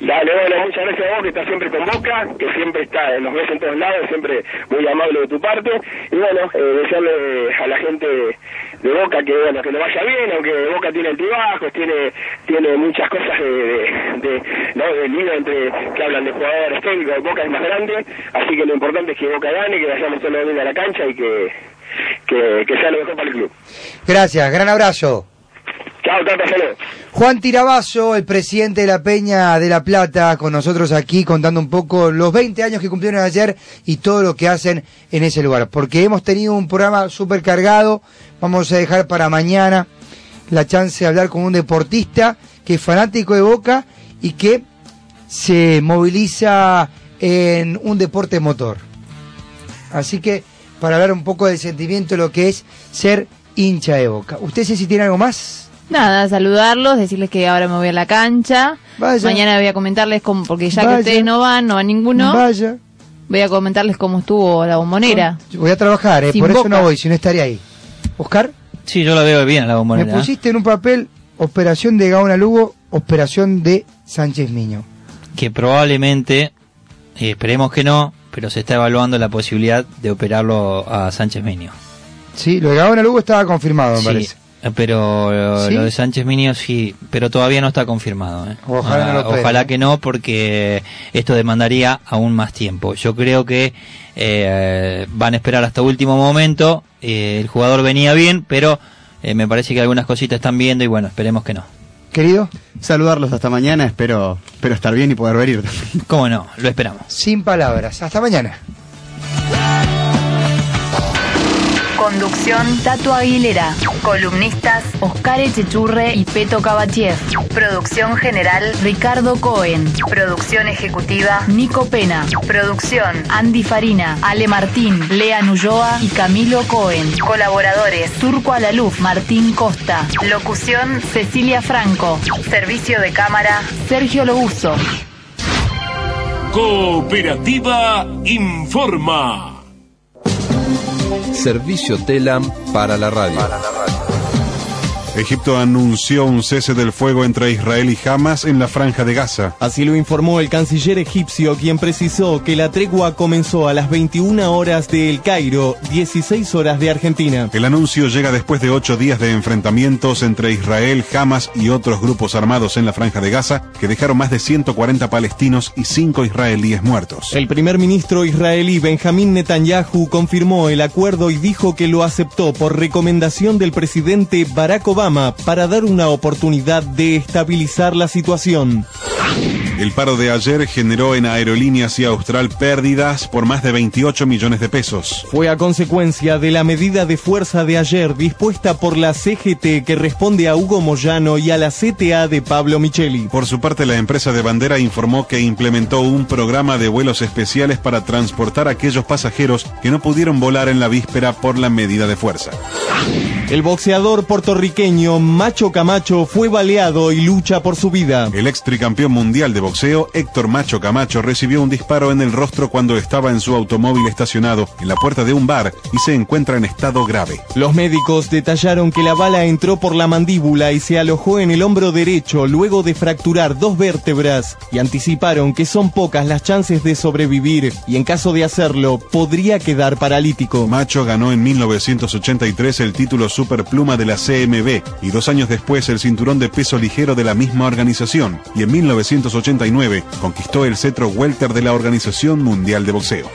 Dale, bueno, muchas gracias a vos que estás siempre con Boca, que siempre nos ves en todos lados, siempre muy amable de tu parte. Y bueno, desearle a la gente de Boca que bueno, que le vaya bien, aunque Boca tiene altibajos, tiene muchas cosas de lío entre que hablan de jugadores técnicos. Boca es más grande, así que lo importante es que Boca gane, que vayamos todos bien a la cancha y que sea lo mejor para el club. Gracias, gran abrazo. Chao, Tata, saludos. Juan Tirabasso, el presidente de la Peña de La Plata, con nosotros aquí contando un poco los 20 años que cumplieron ayer y todo lo que hacen en ese lugar. Porque hemos tenido un programa súper cargado, vamos a dejar para mañana la chance de hablar con un deportista que es fanático de Boca y que se moviliza en un deporte motor. Así que, para hablar un poco del sentimiento de lo que es ser hincha de Boca. ¿Usted sé si tiene algo más? Nada, saludarlos, decirles que ahora me voy a la cancha. Vaya. Mañana voy a comentarles cómo, porque ya Vaya. que ustedes no van ninguno. Vaya. Voy a comentarles cómo estuvo la Bombonera. Yo voy a trabajar, Sin por eso Boca. no voy, si no estaría ahí. ¿Oscar? Sí, yo la veo bien a la Bombonera. Me pusiste en un papel operación de Gaona Lugo, operación de Sánchez Miño. Que probablemente, esperemos que no, pero se está evaluando la posibilidad de operarlo a Sánchez Miño. Sí, lo de Gaona Lugo estaba confirmado, me parece. Pero ¿Sí? lo de Sánchez Miño sí, pero todavía no está confirmado. Ojalá no lo operen. Ojalá que no, porque esto demandaría aún más tiempo. Yo creo que van a esperar hasta último momento. El jugador venía bien, pero me parece que algunas cositas están viendo y bueno, esperemos que no. Querido, saludarlos hasta mañana, espero estar bien y poder venir. ¿Cómo no? Lo esperamos. sin palabras. Hasta mañana. Conducción Tato Aguilera. Columnistas Oscar Echechurre y Peto Cabachiev. Producción general Ricardo Cohen. Producción ejecutiva Nico Pena. Producción Andy Farina, Ale Martín, Lea Nuyoa y Camilo Cohen. Colaboradores Turco Alaluf, Martín Costa. Locución Cecilia Franco. Servicio de cámara Sergio Lobuso. Cooperativa informa. Servicio TELAM para la radio. Egipto anunció un cese del fuego entre Israel y Hamas en la Franja de Gaza. Así lo informó el canciller egipcio, quien precisó que la tregua comenzó a las 21 horas de El Cairo, 16 horas de Argentina. El anuncio llega después de 8 días de enfrentamientos entre Israel, Hamas y otros grupos armados en la Franja de Gaza, que dejaron más de 140 palestinos y 5 israelíes muertos. El primer ministro israelí Benjamín Netanyahu confirmó el acuerdo y dijo que lo aceptó por recomendación del presidente Barack Obama para dar una oportunidad de estabilizar la situación. El paro de ayer generó en Aerolíneas y Austral pérdidas por más de 28 millones de pesos. Fue a consecuencia de la medida de fuerza de ayer dispuesta por la CGT, que responde a Hugo Moyano, y a la CTA de Pablo Micheli. Por su parte, la empresa de bandera informó que implementó un programa de vuelos especiales para transportar a aquellos pasajeros que no pudieron volar en la víspera por la medida de fuerza. El boxeador puertorriqueño Macho Camacho fue baleado y lucha por su vida. El ex tricampeón mundial de boxeo, Héctor Macho Camacho, recibió un disparo en el rostro cuando estaba en su automóvil estacionado en la puerta de un bar y se encuentra en estado grave. Los médicos detallaron que la bala entró por la mandíbula y se alojó en el hombro derecho luego de fracturar 2 vértebras, y anticiparon que son pocas las chances de sobrevivir y en caso de hacerlo podría quedar paralítico. Macho ganó en 1983 el título superpluma de la CMB y 2 años después el cinturón de peso ligero de la misma organización, y en 1989 conquistó el cetro welter de la Organización Mundial de Boxeo.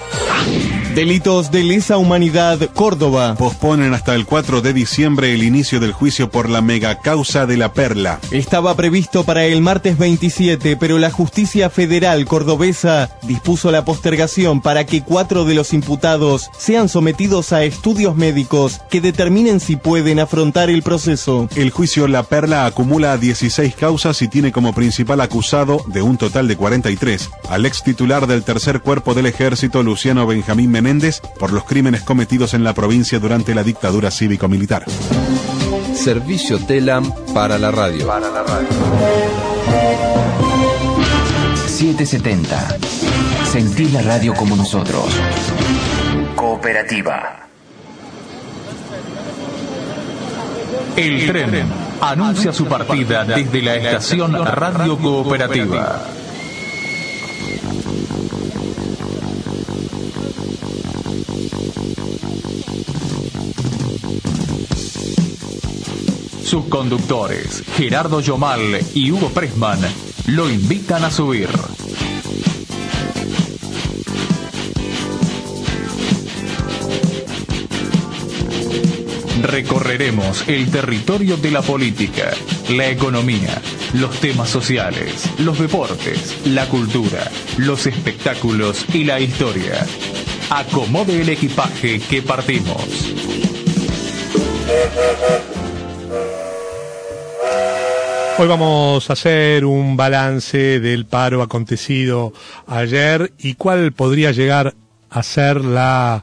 Delitos de lesa humanidad, Córdoba. Posponen hasta el 4 de diciembre el inicio del juicio por la megacausa de La Perla. Estaba previsto para el martes 27, pero la justicia federal cordobesa dispuso la postergación para que 4 de los imputados sean sometidos a estudios médicos que determinen si pueden afrontar el proceso. El juicio La Perla acumula 16 causas y tiene como principal acusado, de un total de 43, al ex titular del tercer cuerpo del ejército, Luciano Benjamín Menéndez, por los crímenes cometidos en la provincia durante la dictadura cívico-militar. Servicio TELAM para la radio. 770. Sentí la radio como nosotros. Cooperativa. El tren anuncia su partida desde la estación Radio Cooperativa. Sus conductores, Gerardo Yomal y Hugo Pressman, lo invitan a subir. Recorreremos el territorio de la política, la economía, los temas sociales, los deportes, la cultura, los espectáculos y la historia. Acomode el equipaje que partimos. Hoy vamos a hacer un balance del paro acontecido ayer y cuál podría llegar a ser la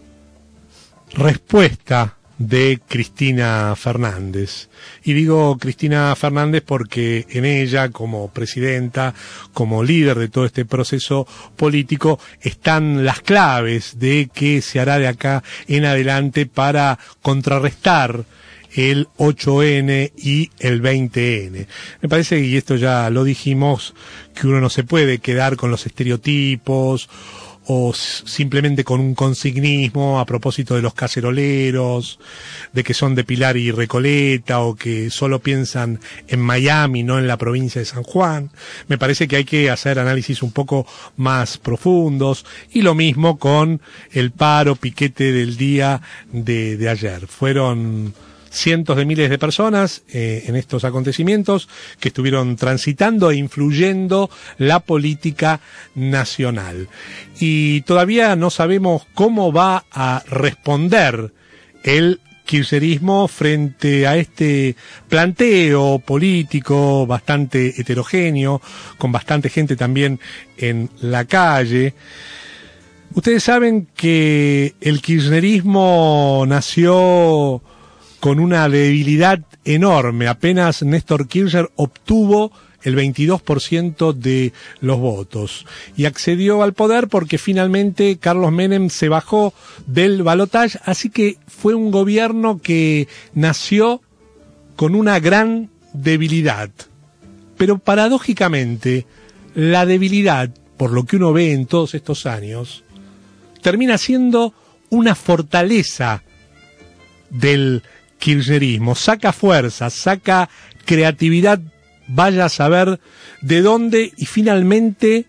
respuesta de Cristina Fernández. Y digo Cristina Fernández porque en ella, como presidenta, como líder de todo este proceso político, están las claves de qué se hará de acá en adelante para contrarrestar el 8N y el 20N. Me parece, y esto ya lo dijimos, que uno no se puede quedar con los estereotipos o simplemente con un consignismo a propósito de los caceroleros, de que son de Pilar y Recoleta o que solo piensan en Miami, no en la provincia de San Juan. Me parece que hay que hacer análisis un poco más profundos y lo mismo con el paro piquete del día de ayer. Fueron cientos de miles de personas en estos acontecimientos que estuvieron transitando e influyendo la política nacional. Y todavía no sabemos cómo va a responder el kirchnerismo frente a este planteo político bastante heterogéneo, con bastante gente también en la calle. Ustedes saben que el kirchnerismo nació con una debilidad enorme. Apenas Néstor Kirchner obtuvo el 22% de los votos y accedió al poder porque finalmente Carlos Menem se bajó del balotaje, así que fue un gobierno que nació con una gran debilidad. Pero paradójicamente, la debilidad, por lo que uno ve en todos estos años, termina siendo una fortaleza del kirchnerismo. Saca fuerza, saca creatividad, vaya a saber de dónde, y finalmente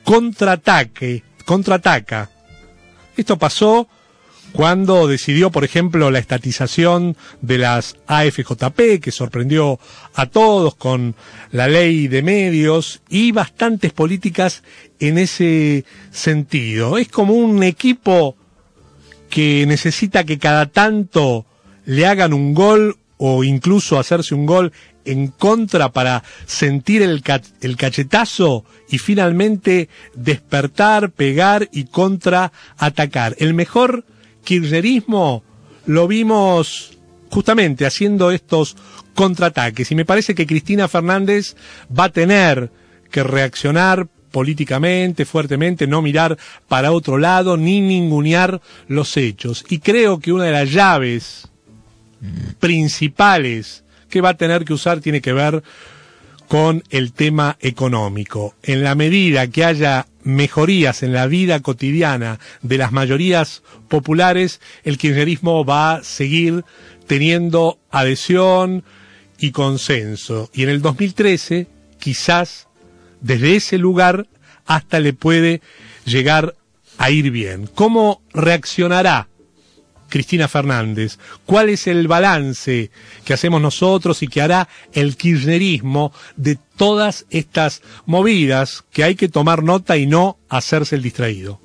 contraataca. Esto pasó cuando decidió, por ejemplo, la estatización de las AFJP, que sorprendió a todos con la ley de medios y bastantes políticas en ese sentido. Es como un equipo que necesita que cada tanto le hagan un gol o incluso hacerse un gol en contra para sentir el cachetazo y finalmente despertar, pegar y contraatacar. El mejor kirchnerismo lo vimos justamente haciendo estos contraataques y me parece que Cristina Fernández va a tener que reaccionar políticamente, fuertemente, no mirar para otro lado ni ningunear los hechos. Y creo que una de las llaves principales que va a tener que usar tiene que ver con el tema económico. En la medida que haya mejorías en la vida cotidiana de las mayorías populares, el kirchnerismo va a seguir teniendo adhesión y consenso. Y en el 2013, quizás, desde ese lugar, hasta le puede llegar a ir bien. ¿Cómo reaccionará Cristina Fernández? ¿Cuál es el balance que hacemos nosotros y que hará el kirchnerismo de todas estas movidas que hay que tomar nota y no hacerse el distraído?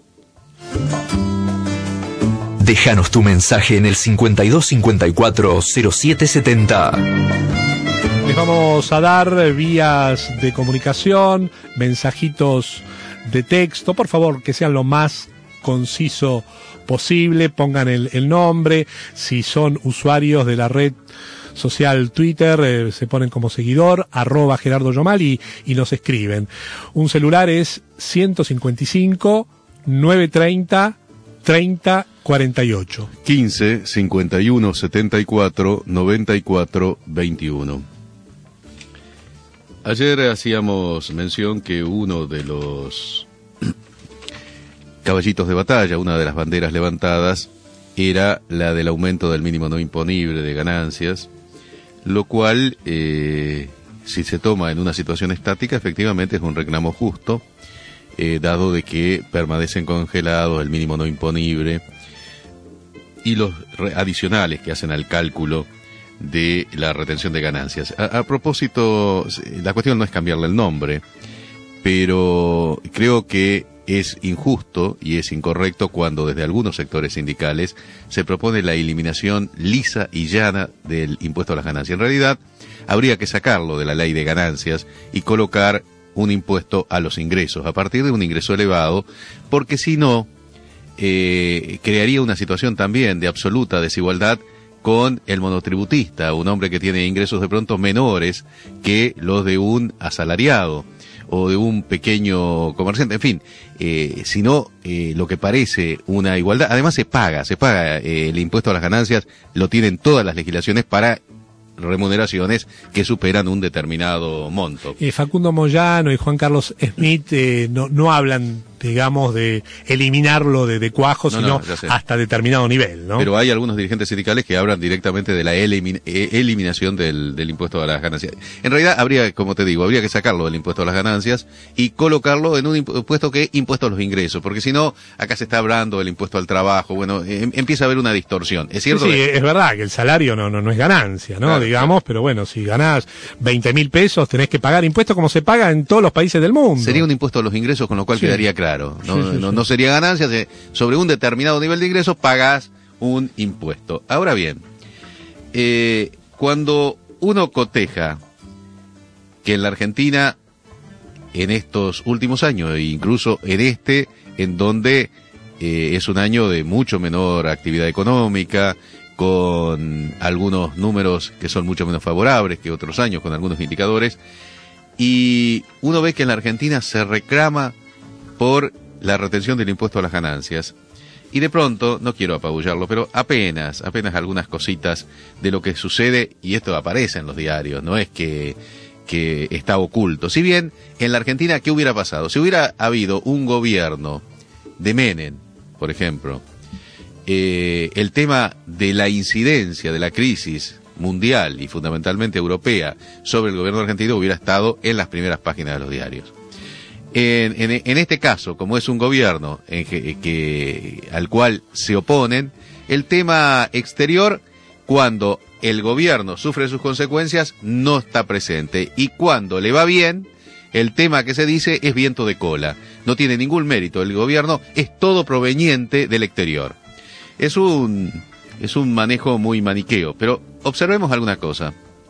Déjanos tu mensaje en el 5254-0770. Les vamos a dar vías de comunicación, mensajitos de texto, por favor que sean lo más conciso posible, pongan el nombre, si son usuarios de la red social Twitter, se ponen como seguidor, @Gerardo Yomal y nos escriben. Un celular es 155 930 30 48. 15 51 74 94 21. Ayer hacíamos mención que uno de los caballitos de batalla, una de las banderas levantadas era la del aumento del mínimo no imponible de ganancias, lo cual, si se toma en una situación estática, efectivamente es un reclamo justo, dado de que permanecen congelados el mínimo no imponible y los adicionales que hacen al cálculo de la retención de ganancias. A propósito, la cuestión no es cambiarle el nombre, pero creo que es injusto y es incorrecto cuando desde algunos sectores sindicales se propone la eliminación lisa y llana del impuesto a las ganancias. En realidad, habría que sacarlo de la ley de ganancias y colocar un impuesto a los ingresos, a partir de un ingreso elevado, porque si no, crearía una situación también de absoluta desigualdad con el monotributista, un hombre que tiene ingresos de pronto menores que los de un asalariado o de un pequeño comerciante, en fin, sino lo que parece una igualdad. Además se paga el impuesto a las ganancias, lo tienen todas las legislaciones para remuneraciones que superan un determinado monto. Facundo Moyano y Juan Carlos Smith no hablan, digamos, de eliminarlo de cuajo, sino hasta determinado nivel, ¿no? Pero hay algunos dirigentes sindicales que hablan directamente de la eliminación del impuesto a las ganancias. En realidad habría, como te digo, habría que sacarlo del impuesto a las ganancias y colocarlo en un impuesto que impuesto a los ingresos, porque si no, acá se está hablando del impuesto al trabajo, bueno, empieza a haber una distorsión. ¿Es cierto? Sí, es verdad que el salario no es ganancia, ¿no? Claro, digamos, pero bueno, si ganás 20.000 pesos tenés que pagar impuestos como se paga en todos los países del mundo. Sería un impuesto a los ingresos, con lo cual quedaría claro. No sería ganancia, sobre un determinado nivel de ingresos pagás un impuesto. Ahora bien, cuando uno coteja que en la Argentina, en estos últimos años, e incluso en donde es un año de mucho menor actividad económica, con algunos números que son mucho menos favorables que otros años, con algunos indicadores, y uno ve que en la Argentina se reclama por la retención del impuesto a las ganancias, y de pronto, no quiero apabullarlo, pero apenas algunas cositas de lo que sucede, y esto aparece en los diarios, no es que está oculto. Si bien en la Argentina, ¿qué hubiera pasado? Si hubiera habido un gobierno de Menem, por ejemplo, el tema de la incidencia de la crisis mundial y fundamentalmente europea sobre el gobierno argentino hubiera estado en las primeras páginas de los diarios. En este caso, como es un gobierno al cual se oponen, el tema exterior, cuando el gobierno sufre sus consecuencias, no está presente, y cuando le va bien, el tema que se dice es viento de cola, no tiene ningún mérito el gobierno, es todo proveniente del exterior. Es un manejo muy maniqueo, pero observemos alguna cosa.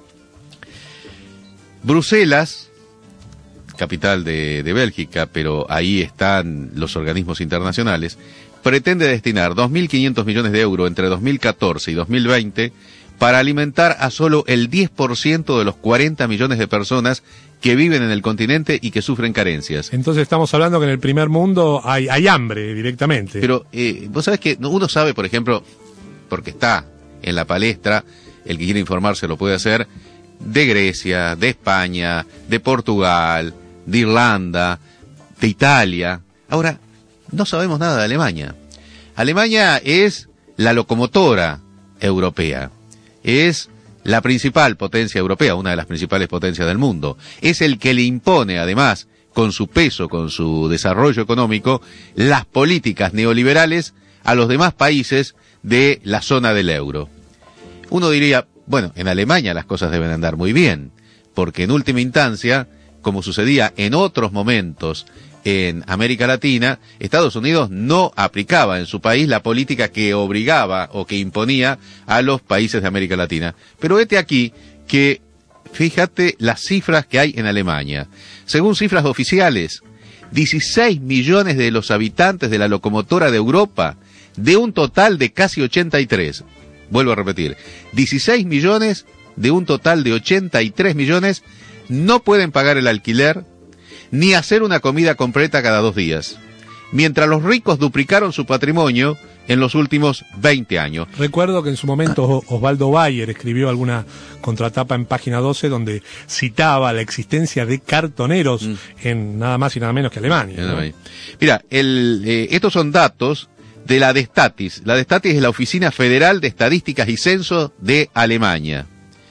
Bruselas, capital de Bélgica, pero ahí están los organismos internacionales, pretende destinar 2.500 millones de euros entre 2014 y 2020 para alimentar a solo el 10% de los 40 millones de personas que viven en el continente y que sufren carencias. Entonces estamos hablando que en el primer mundo hay hambre directamente. Pero vos sabés que uno sabe, por ejemplo, porque está en la palestra, el que quiere informarse lo puede hacer, de Grecia, de España, de Portugal, de Irlanda, de Italia. Ahora, no sabemos nada de Alemania. Alemania es la locomotora europea, es la principal potencia europea, una de las principales potencias del mundo. Es el que le impone, además, con su peso, con su desarrollo económico, las políticas neoliberales a los demás países de la zona del euro. Uno diría, bueno, en Alemania las cosas deben andar muy bien, porque en última instancia, como sucedía en otros momentos en América Latina, Estados Unidos no aplicaba en su país la política que obligaba o que imponía a los países de América Latina. Pero vete aquí que, fíjate las cifras que hay en Alemania. Según cifras oficiales, 16 millones de los habitantes de la locomotora de Europa, de un total de casi 83. Vuelvo a repetir, 16 millones de un total de 83 millones no pueden pagar el alquiler ni hacer una comida completa cada 2 días. Mientras los ricos duplicaron su patrimonio en los últimos 20 años. Recuerdo que en su momento Osvaldo Bayer escribió alguna contratapa en página 12 donde citaba la existencia de cartoneros en nada más y nada menos que Alemania, ¿no? Mira, estos son datos de la Destatis. La Destatis es la Oficina Federal de Estadísticas y Censo de Alemania.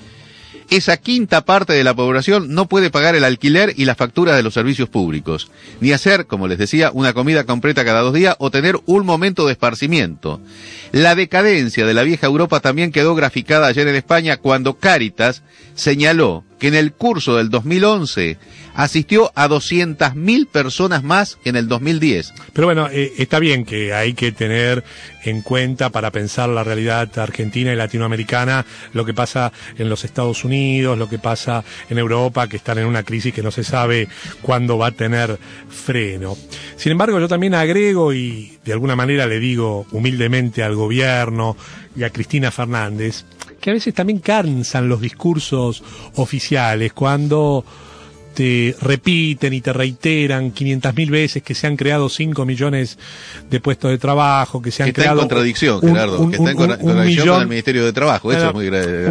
Esa quinta parte de la población no puede pagar el alquiler y las facturas de los servicios públicos, ni hacer, como les decía, una comida completa cada 2 días o tener un momento de esparcimiento. La decadencia de la vieja Europa también quedó graficada ayer en España cuando Cáritas señaló que en el curso del 2011 asistió a 200.000 personas más que en el 2010. Pero bueno, está bien que hay que tener en cuenta para pensar la realidad argentina y latinoamericana, lo que pasa en los Estados Unidos, lo que pasa en Europa, que están en una crisis que no se sabe cuándo va a tener freno. Sin embargo, yo también agrego y de alguna manera le digo humildemente al gobierno y a Cristina Fernández, que a veces también cansan los discursos oficiales cuando te repiten y te reiteran 500.000 veces que se han creado 5 millones de puestos de trabajo, que se han creado... Está en contradicción, Gerardo, que está en contradicción con el Ministerio de Trabajo, eso es muy grave.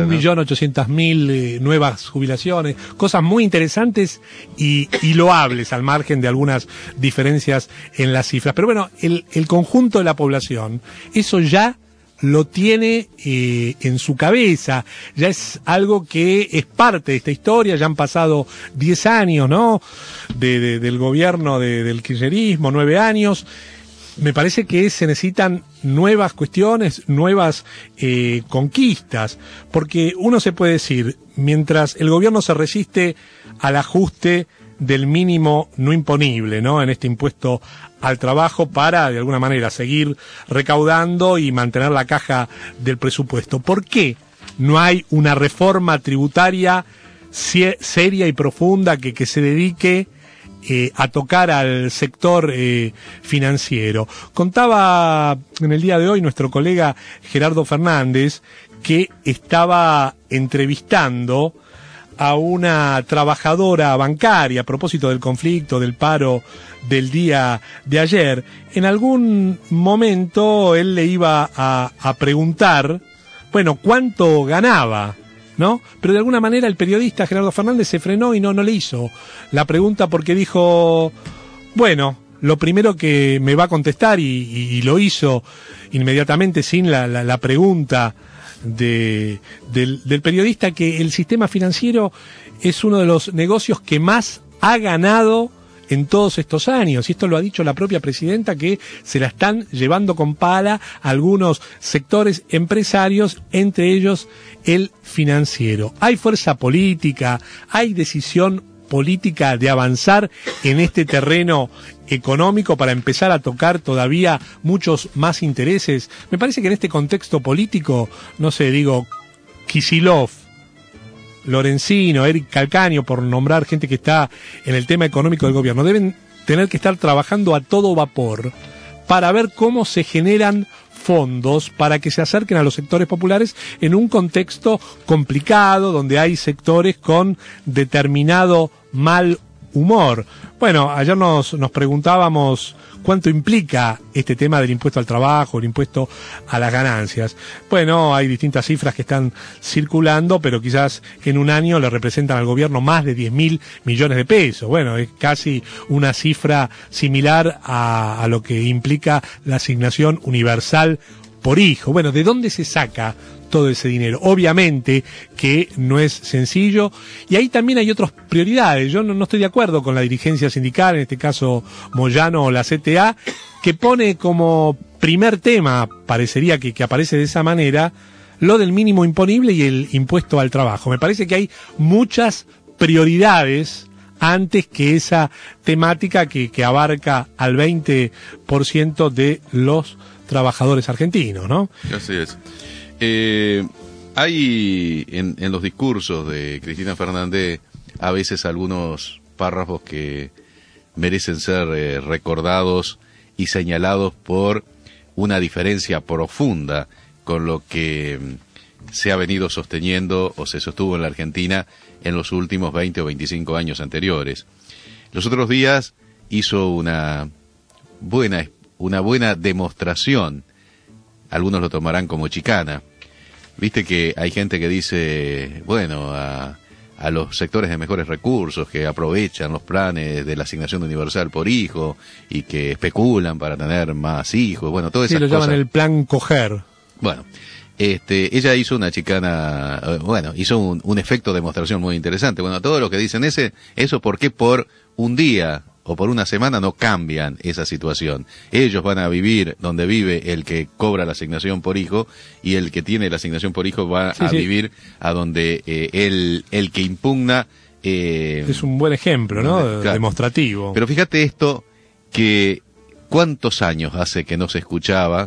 1.800.000 nuevas jubilaciones, cosas muy interesantes y loables al margen de algunas diferencias en las cifras. Pero bueno, el conjunto de la población, eso ya lo tiene en su cabeza, ya es algo que es parte de esta historia, ya han pasado 10 años, ¿no? Del gobierno del kirchnerismo, 9 años. Me parece que se necesitan nuevas cuestiones, nuevas conquistas, porque uno se puede decir, mientras el gobierno se resiste al ajuste del mínimo no imponible, ¿no? En este impuesto al trabajo para, de alguna manera, seguir recaudando y mantener la caja del presupuesto. ¿Por qué no hay una reforma tributaria seria y profunda que se dedique a tocar al sector financiero? Contaba en el día de hoy nuestro colega Gerardo Fernández que estaba entrevistando a una trabajadora bancaria a propósito del conflicto, del paro del día de ayer. En algún momento él le iba a preguntar, bueno, ¿cuánto ganaba? ¿No? Pero de alguna manera el periodista Gerardo Fernández se frenó y no le hizo la pregunta porque dijo, bueno, lo primero que me va a contestar y lo hizo inmediatamente sin la pregunta del periodista, que el sistema financiero es uno de los negocios que más ha ganado en todos estos años, y esto lo ha dicho la propia presidenta, que se la están llevando con pala algunos sectores empresarios, entre ellos el financiero. Hay fuerza política, hay decisión política de avanzar en este terreno económico para empezar a tocar todavía muchos más intereses. Me parece que en este contexto político, no sé, digo, Kicillof, Lorenzino, Eric Calcaño, por nombrar gente que está en el tema económico del gobierno, deben tener que estar trabajando a todo vapor para ver cómo se generan fondos para que se acerquen a los sectores populares en un contexto complicado, donde hay sectores con determinado mal humor. Bueno, ayer nos preguntábamos cuánto implica este tema del impuesto al trabajo, el impuesto a las ganancias. Bueno, hay distintas cifras que están circulando, pero quizás en un año le representan al gobierno más de 10.000 millones de pesos. Bueno, es casi una cifra similar a lo que implica la asignación universal por hijo. Bueno, ¿de dónde se saca todo ese dinero? Obviamente que no es sencillo, y ahí también hay otras prioridades. Yo no estoy de acuerdo con la dirigencia sindical, en este caso Moyano o la CTA, que pone como primer tema, parecería que aparece de esa manera, lo del mínimo imponible y el impuesto al trabajo. Me parece que hay muchas prioridades antes que esa temática que abarca al 20% de los trabajadores argentinos, ¿no? Así es. Hay en los discursos de Cristina Fernández a veces algunos párrafos que merecen ser recordados y señalados por una diferencia profunda con lo que se ha venido sosteniendo o se sostuvo en la Argentina en los últimos 20 o 25 años anteriores. Los otros días hizo una buena demostración algunos lo tomarán como chicana. Viste que hay gente que dice, bueno, a los sectores de mejores recursos que aprovechan los planes de la asignación universal por hijo y que especulan para tener más hijos, bueno, todas esas cosas. Sí, lo llaman el plan coger. Bueno, ella hizo una chicana, hizo un efecto de demostración muy interesante. Bueno, todo lo que dicen eso porque por un día o por una semana no cambian esa situación. Ellos van a vivir donde vive el que cobra la asignación por hijo, y el que tiene la asignación por hijo va a vivir a donde el que impugna... es un buen ejemplo, ¿no? Claro. Demostrativo. Pero fíjate esto, que cuántos años hace que no se escuchaba,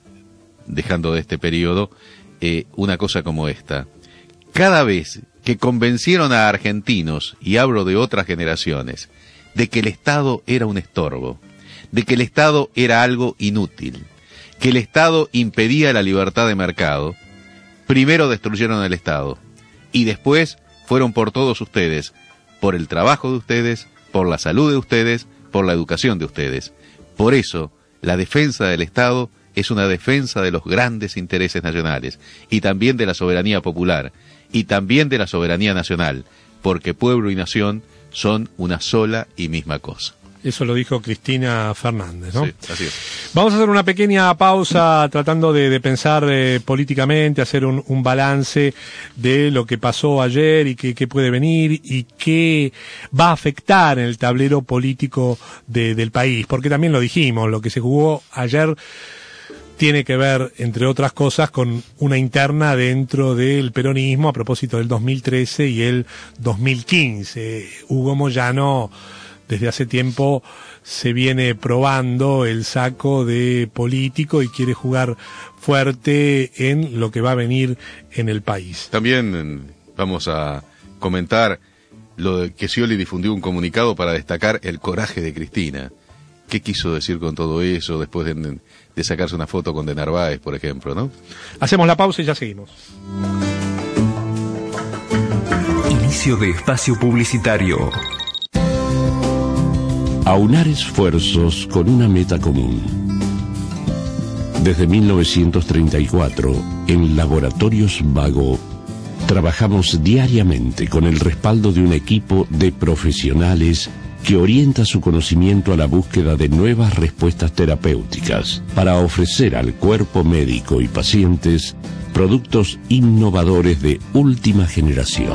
dejando de este periodo, una cosa como esta. Cada vez que convencieron a argentinos, y hablo de otras generaciones, de que el Estado era un estorbo, de que el Estado era algo inútil, que el Estado impedía la libertad de mercado, primero destruyeron el Estado y después fueron por todos ustedes, por el trabajo de ustedes, por la salud de ustedes, por la educación de ustedes. Por eso, la defensa del Estado es una defensa de los grandes intereses nacionales, y también de la soberanía popular, y también de la soberanía nacional, porque pueblo y nación son una sola y misma cosa. Eso lo dijo Cristina Fernández, ¿no? Sí, así es. Vamos a hacer una pequeña pausa tratando de pensar políticamente, hacer un balance de lo que pasó ayer y qué puede venir y qué va a afectar en el tablero político del país. Porque también lo dijimos, lo que se jugó ayer tiene que ver, entre otras cosas, con una interna dentro del peronismo a propósito del 2013 y el 2015. Hugo Moyano, desde hace tiempo, se viene probando el saco de político y quiere jugar fuerte en lo que va a venir en el país. También vamos a comentar lo de que Scioli difundió un comunicado para destacar el coraje de Cristina. ¿Qué quiso decir con todo eso después de sacarse una foto con De Narváez, por ejemplo, ¿no? Hacemos la pausa y ya seguimos. Inicio de espacio publicitario. Aunar esfuerzos con una meta común. Desde 1934, en Laboratorios Vago, trabajamos diariamente con el respaldo de un equipo de profesionales que orienta su conocimiento a la búsqueda de nuevas respuestas terapéuticas para ofrecer al cuerpo médico y pacientes productos innovadores de última generación.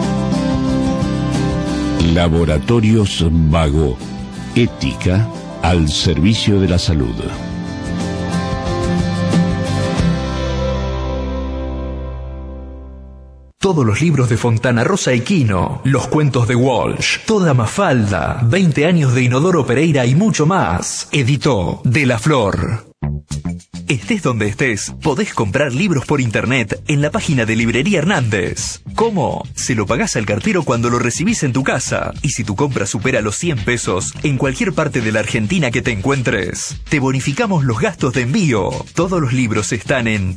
Laboratorios Vago, ética al servicio de la salud. Todos los libros de Fontana Rosa y Quino, los cuentos de Walsh, toda Mafalda, 20 años de Inodoro Pereira y mucho más. Editó De la Flor. Estés donde estés, podés comprar libros por internet en la página de Librería Hernández. ¿Cómo? Se lo pagás al cartero cuando lo recibís en tu casa. Y si tu compra supera los 100 pesos, en cualquier parte de la Argentina que te encuentres, te bonificamos los gastos de envío. Todos los libros están en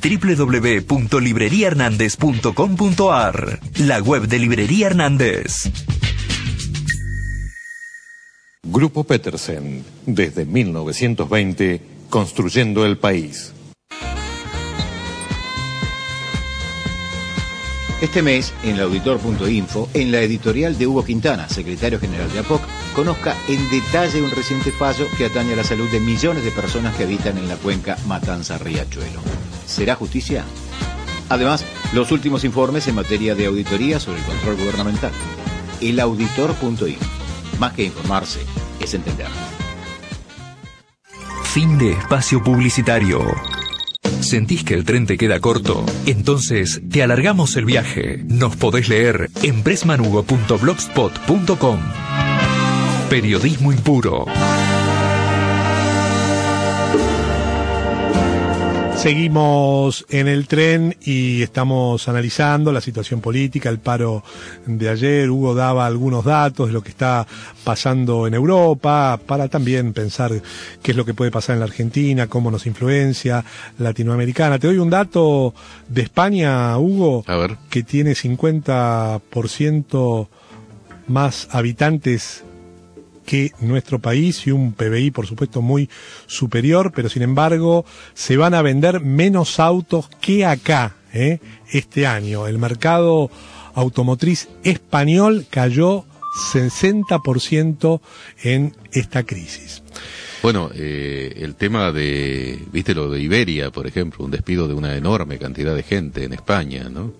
www.libreriahernandez.com.ar, la web de Librería Hernández. Grupo Petersen, desde 1920, construyendo el país. Este mes, en el auditor.info, en la editorial de Hugo Quintana, secretario general de APOC, conozca en detalle un reciente fallo que atañe a la salud de millones de personas que habitan en la cuenca Matanza-Riachuelo. ¿Será justicia? Además, los últimos informes en materia de auditoría sobre el control gubernamental. El auditor.info. Más que informarse, es entender. Fin de espacio publicitario. ¿Sentís que el tren te queda corto? Entonces te alargamos el viaje. Nos podés leer en pressmanhugo.blogspot.com. Periodismo impuro. Seguimos en el tren y estamos analizando la situación política, el paro de ayer. Hugo daba algunos datos de lo que está pasando en Europa, para también pensar qué es lo que puede pasar en la Argentina, cómo nos influencia latinoamericana. Te doy un dato de España, Hugo, a ver, que tiene 50% más habitantes que nuestro país y un PBI, por supuesto, muy superior, pero sin embargo se van a vender menos autos que acá, este año. El mercado automotriz español cayó 60% en esta crisis. Bueno, el tema de, viste lo de Iberia, por ejemplo, un despido de una enorme cantidad de gente en España, ¿no?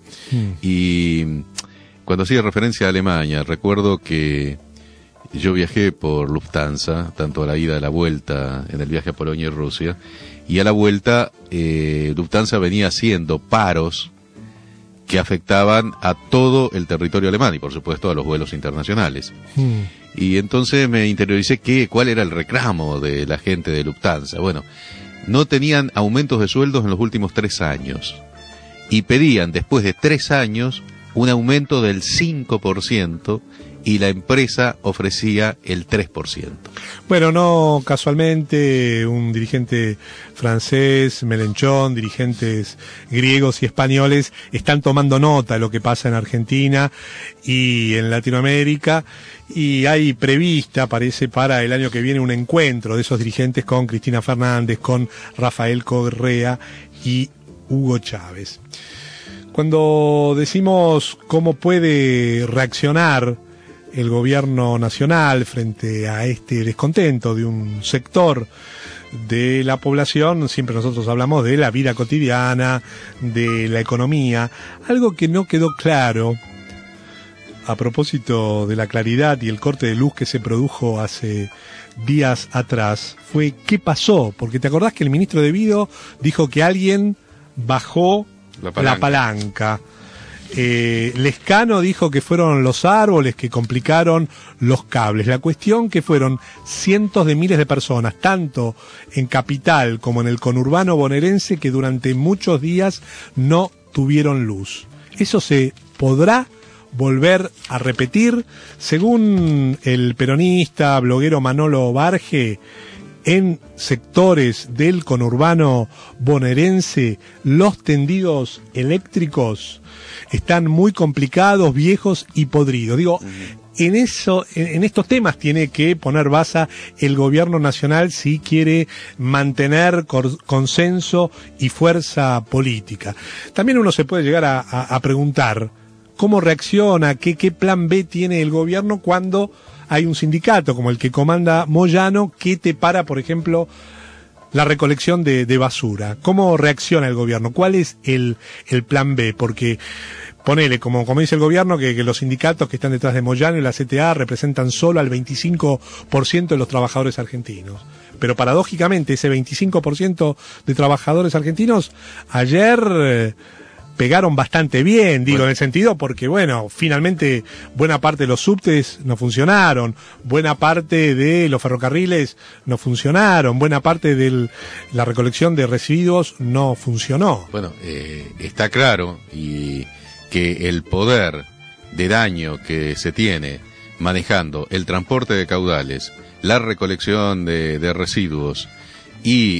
Y cuando hacía referencia a Alemania, recuerdo que yo viajé por Lufthansa, tanto a la ida y a la vuelta, en el viaje a Polonia y Rusia, y a la vuelta Lufthansa venía haciendo paros que afectaban a todo el territorio alemán y por supuesto a los vuelos internacionales. Y entonces me interioricé cuál era el reclamo de la gente de Lufthansa. Bueno, no tenían aumentos de sueldos en los últimos 3 años y pedían después de 3 años un aumento del 5% y la empresa ofrecía el 3%. Bueno, no casualmente un dirigente francés, Mélenchon, dirigentes griegos y españoles están tomando nota de lo que pasa en Argentina y en Latinoamérica, y hay prevista, parece, para el año que viene un encuentro de esos dirigentes con Cristina Fernández, con Rafael Correa y Hugo Chávez. Cuando decimos cómo puede reaccionar el gobierno nacional frente a este descontento de un sector de la población, siempre nosotros hablamos de la vida cotidiana, de la economía. Algo que no quedó claro, a propósito de la claridad y el corte de luz que se produjo hace días atrás, fue qué pasó, porque te acordás que el ministro de Vido dijo que alguien bajó la palanca. Lescano dijo que fueron los árboles que complicaron los cables. La cuestión que fueron cientos de miles de personas, tanto en Capital como en el conurbano bonaerense, que durante muchos días no tuvieron luz. ¿Eso se podrá volver a repetir? Según el peronista bloguero Manolo Barge, en sectores del conurbano bonaerense los tendidos eléctricos están muy complicados, viejos y podridos. Digo, en estos temas tiene que poner baza el gobierno nacional si quiere mantener consenso y fuerza política. También uno se puede llegar a preguntar cómo reacciona, qué plan B tiene el gobierno cuando hay un sindicato como el que comanda Moyano que te para, por ejemplo, la recolección de basura. ¿Cómo reacciona el gobierno? ¿Cuál es el plan B? Porque ponele, como dice el gobierno, que los sindicatos que están detrás de Moyano y la CTA representan solo al 25% de los trabajadores argentinos. Pero paradójicamente ese 25% de trabajadores argentinos ayer pegaron bastante bien, digo, en el sentido porque, bueno, finalmente buena parte de los subtes no funcionaron, buena parte de los ferrocarriles no funcionaron, buena parte de la recolección de residuos no funcionó. Bueno, está claro y que el poder de daño que se tiene manejando el transporte de caudales, la recolección de residuos y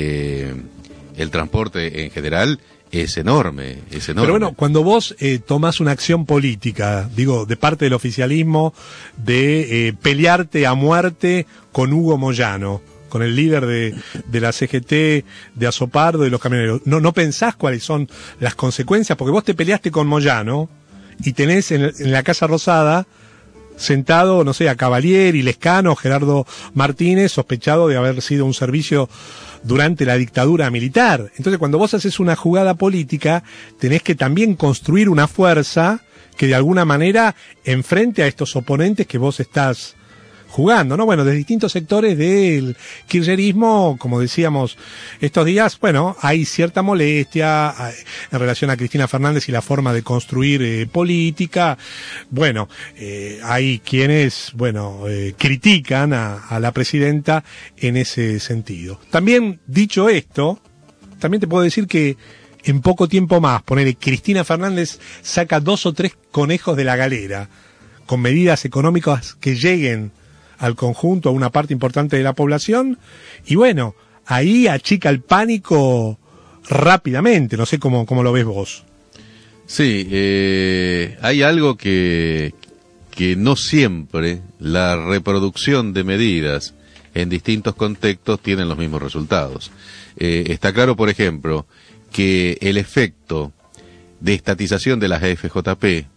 el transporte en general es enorme, es enorme. Pero bueno, cuando vos tomás una acción política, digo, de parte del oficialismo, de pelearte a muerte con Hugo Moyano, con el líder de la CGT, de Azopardo y los camioneros, ¿no pensás cuáles son las consecuencias? Porque vos te peleaste con Moyano y tenés en la Casa Rosada sentado, no sé, a Cavalieri, Lescano, Gerardo Martínez, sospechado de haber sido un servicio durante la dictadura militar. Entonces, cuando vos haces una jugada política, tenés que también construir una fuerza que de alguna manera enfrente a estos oponentes que vos estás jugando, ¿no? Bueno, de distintos sectores del kirchnerismo, como decíamos estos días, bueno, hay cierta molestia en relación a Cristina Fernández y la forma de construir política. Bueno, hay quienes, bueno, critican a la presidenta en ese sentido. También, dicho esto, también te puedo decir que en poco tiempo más, ponele, Cristina Fernández saca 2 o 3 conejos de la galera, con medidas económicas que lleguen al conjunto, a una parte importante de la población, y bueno, ahí achica el pánico rápidamente. No sé cómo lo ves vos. Sí, hay algo que que no siempre la reproducción de medidas en distintos contextos tienen los mismos resultados. Está claro, por ejemplo, que el efecto de estatización de las FJP,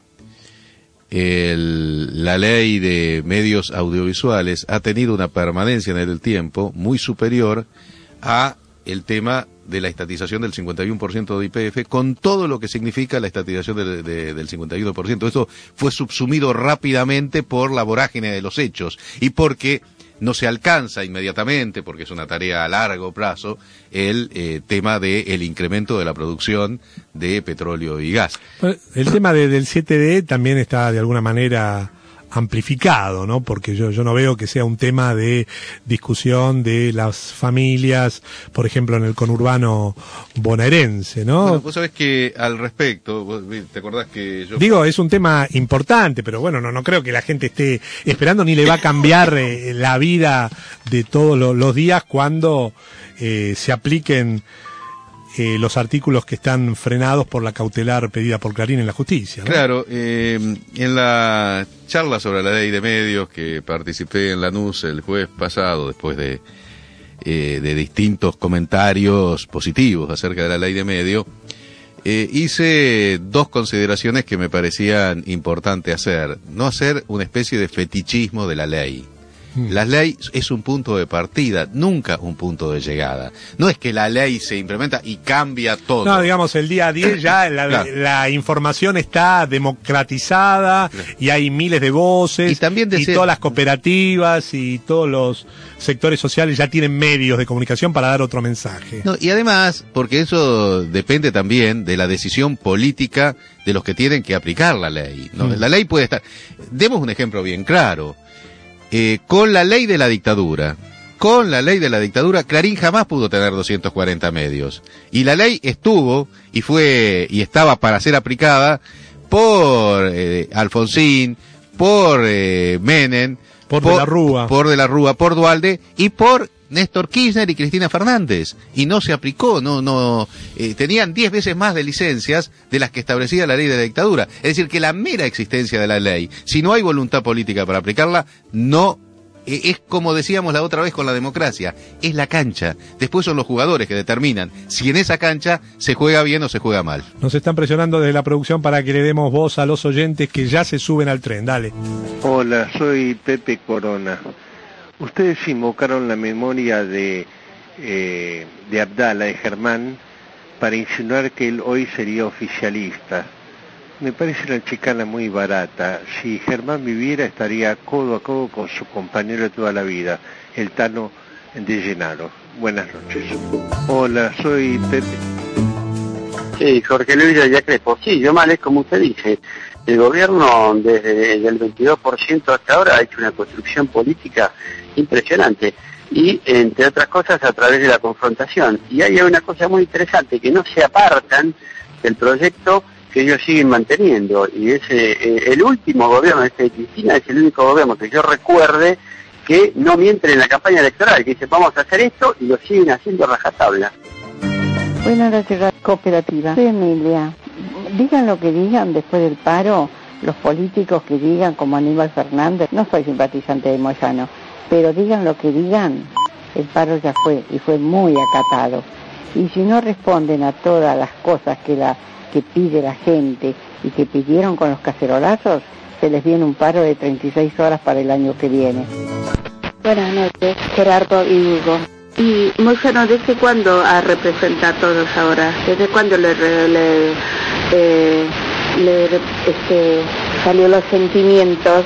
la ley de medios audiovisuales, ha tenido una permanencia en el tiempo muy superior a el tema de la estatización del 51% de YPF, con todo lo que significa la estatización del 51%. Esto fue subsumido rápidamente por la vorágine de los hechos y porque no se alcanza inmediatamente, porque es una tarea a largo plazo, el tema del incremento de la producción de petróleo y gas. El tema del 7D también está de alguna manera amplificado, ¿no? Porque yo no veo que sea un tema de discusión de las familias, por ejemplo, en el conurbano bonaerense, ¿no? Bueno, vos sabés que al respecto, vos te acordás que yo... Digo, es un tema importante, pero bueno, no creo que la gente esté esperando ni le va a cambiar la vida de todos los días cuando se apliquen los artículos que están frenados por la cautelar pedida por Clarín en la justicia, ¿no? Claro, en la charla sobre la ley de medios que participé en Lanús el jueves pasado, después de distintos comentarios positivos acerca de la ley de medios, hice dos consideraciones que me parecían importante hacer. No hacer una especie de fetichismo de la ley. La ley es un punto de partida, nunca un punto de llegada. No es que la ley se implementa y cambia todo. No, digamos, el día 10 ya la información está democratizada y hay miles de voces y todas las cooperativas y todos los sectores sociales ya tienen medios de comunicación para dar otro mensaje. No, y además, porque eso depende también de la decisión política de los que tienen que aplicar la ley, ¿no? La ley puede estar... Demos un ejemplo bien claro. Con la ley de la dictadura, Clarín jamás pudo tener 240 medios. Y la ley estuvo y estaba para ser aplicada por Alfonsín, por Menem, por De la Rúa, por Duhalde y por Néstor Kirchner y Cristina Fernández, y no se aplicó, tenían 10 veces más de licencias de las que establecía la ley de la dictadura. Es decir, que la mera existencia de la ley, si no hay voluntad política para aplicarla, no es como decíamos la otra vez con la democracia, es la cancha. Después son los jugadores que determinan si en esa cancha se juega bien o se juega mal. Nos están presionando desde la producción para que le demos voz a los oyentes que ya se suben al tren. Dale. Hola, soy Pepe Corona. Ustedes invocaron la memoria de Abdala, de Germán, para insinuar que él hoy sería oficialista. Me parece una chicana muy barata. Si Germán viviera, estaría codo a codo con su compañero de toda la vida, el Tano de Llenaro. Buenas noches. Hola, soy Pepe. Sí, Jorge Luis de Villa Crespo. Sí, yo mal es como usted dice. El gobierno, desde el 22% hasta ahora, ha hecho una construcción política impresionante. Y, entre otras cosas, a través de la confrontación. Y hay una cosa muy interesante, que no se apartan del proyecto que ellos siguen manteniendo. Y es el último gobierno de Cristina, es el único gobierno que yo recuerde que no miente en la campaña electoral, que dice vamos a hacer esto y lo siguen haciendo a rajatabla. Buenas noches, cooperativa. Soy Emilia. Digan lo que digan después del paro, los políticos que digan, como Aníbal Fernández, no soy simpatizante de Moyano, pero digan lo que digan, el paro ya fue, y fue muy acatado. Y si no responden a todas las cosas que pide la gente y que pidieron con los cacerolazos, se les viene un paro de 36 horas para el año que viene. Buenas noches, Gerardo y Hugo. Y Moyano, ¿desde cuándo representa a todos ahora? ¿Desde cuándo salió los sentimientos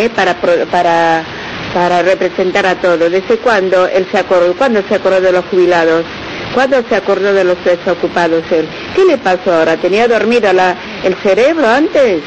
para representar a todos? ¿Desde cuándo él se acordó? ¿Cuándo se acordó de los jubilados? ¿Cuándo se acordó de los desocupados él? ¿Qué le pasó ahora? ¿Tenía dormido el cerebro antes?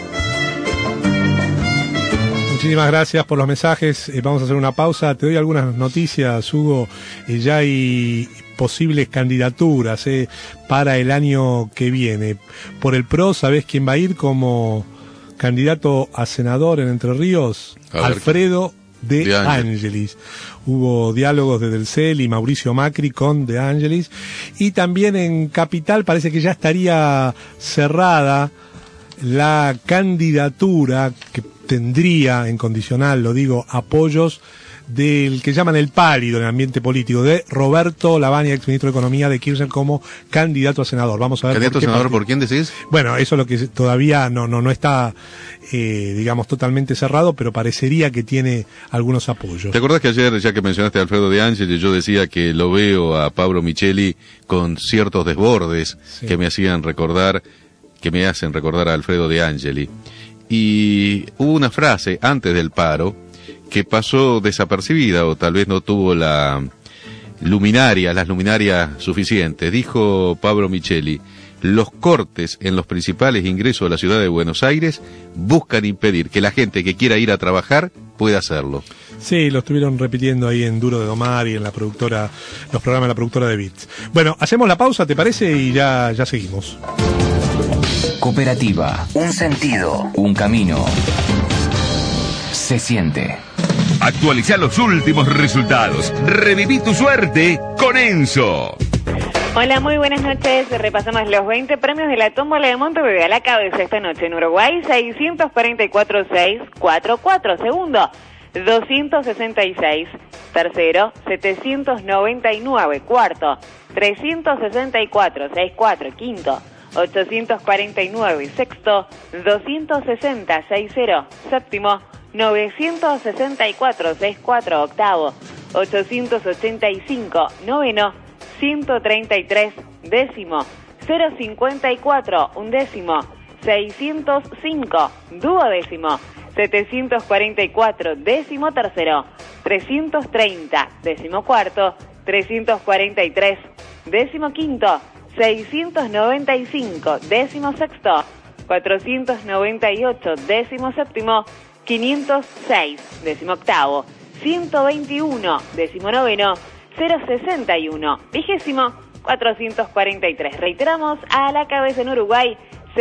Muchísimas gracias por los mensajes. Vamos a hacer una pausa. Te doy algunas noticias, Hugo. Ya hay posibles candidaturas para el año que viene. Por el PRO, ¿sabés quién va a ir como candidato a senador en Entre Ríos? Alfredo De Angelis. Hubo diálogos de Del Cel y Mauricio Macri con De Angelis. Y también en Capital parece que ya estaría cerrada la candidatura que tendría en condicional, lo digo, apoyos del que llaman el pálido en el ambiente político, de Roberto Lavagna, ex ministro de Economía de Kirchner, como candidato a senador. Vamos a ver. ¿Candidato a senador por quién decís? Bueno, eso es lo que todavía no está, digamos, totalmente cerrado, pero parecería que tiene algunos apoyos. ¿Te acordás que ayer, ya que mencionaste a Alfredo De Angeli, yo decía que lo veo a Pablo Micheli con ciertos desbordes que me hacen recordar a Alfredo De Angeli? Y hubo una frase antes del paro que pasó desapercibida, o tal vez no tuvo las luminarias suficientes. Dijo Pablo Micheli: los cortes en los principales ingresos de la ciudad de Buenos Aires buscan impedir que la gente que quiera ir a trabajar pueda hacerlo. Sí, lo estuvieron repitiendo ahí en Duro de Domar y en los programas de la productora de Beats. Bueno, hacemos la pausa, ¿te parece? Y ya seguimos. Cooperativa, un sentido, un camino. Se siente. Actualiza los últimos resultados. Reviví tu suerte con Enzo. Hola, muy buenas noches. Repasamos los 20 premios de la tómbola de Montevideo. A la cabeza esta noche en Uruguay, 644-644. Segundo, 266. Tercero, 799. Cuarto, 364-64. Quinto, 849. Sexto, 260-60. Séptimo, 964-64. Octavo, 885. Noveno, 133. Décimo, 054. Undécimo, 605. Duodécimo, 744. Décimo tercero, 330. Décimo cuarto, 343. Décimo quinto, 695. Décimo sexto, 498. Décimo séptimo, 506. Décimo octavo, 121. Décimo noveno, 061. Vigésimo, 443. Reiteramos, a la cabeza en Uruguay,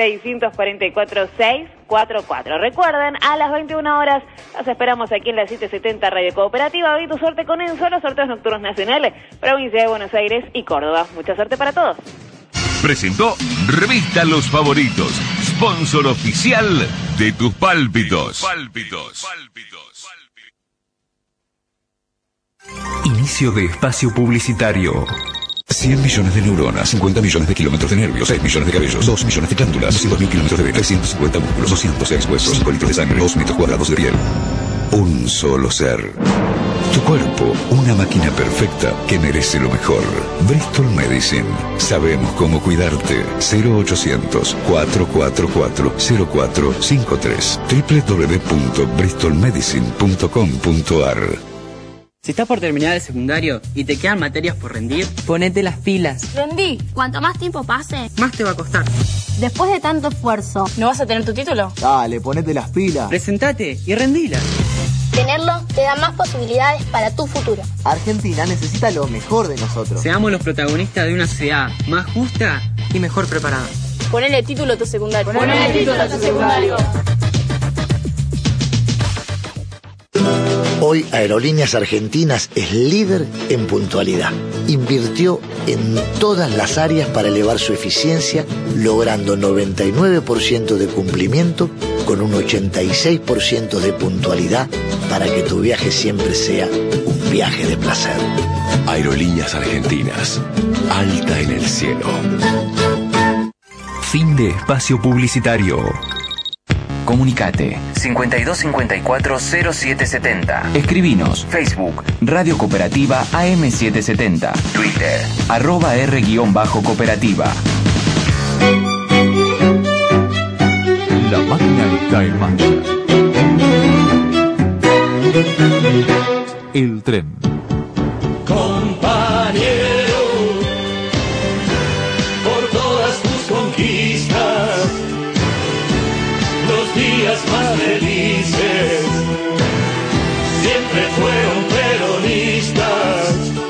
644-644. Recuerden, a las 21 horas los esperamos aquí en la 770 Radio Cooperativa. Hoy tu suerte con Enzo, los sorteos nocturnos nacionales, provincia de Buenos Aires y Córdoba. Mucha suerte para todos. Presentó Revista Los Favoritos, sponsor oficial de tus pálpitos. Inicio de espacio publicitario. 100 millones de neuronas, 50 millones de kilómetros de nervios, 6 millones de cabellos, 2 millones de glándulas, 200.000 kilómetros de venas, 350 músculos, 206 huesos, 5 litros de sangre, 2 metros cuadrados de piel. Un solo ser. Tu cuerpo, una máquina perfecta que merece lo mejor. Bristol Medicine. Sabemos cómo cuidarte. 0800-444-0453. www.bristolmedicine.com.ar. Si estás por terminar el secundario y te quedan materias por rendir, ponete las pilas. Rendí. Cuanto más tiempo pase, más te va a costar. Después de tanto esfuerzo, ¿no vas a tener tu título? Dale, ponete las pilas. Presentate y rendila. Tenerlo te da más posibilidades para tu futuro. Argentina necesita lo mejor de nosotros. Seamos los protagonistas de una sociedad más justa y mejor preparada. Ponele título a tu secundario. Ponele título a tu secundario. Hoy Aerolíneas Argentinas es líder en puntualidad. Invirtió en todas las áreas para elevar su eficiencia, logrando 99% de cumplimiento con un 86% de puntualidad para que tu viaje siempre sea un viaje de placer. Aerolíneas Argentinas. Alta en el cielo. Fin de espacio publicitario. Comunicate 5254-0770. Escribinos Facebook Radio Cooperativa AM770. Twitter @R_cooperativa. La máquina está en marcha. El tren. Compañero, por todas tus conquistas, los días más felices siempre fueron peronistas,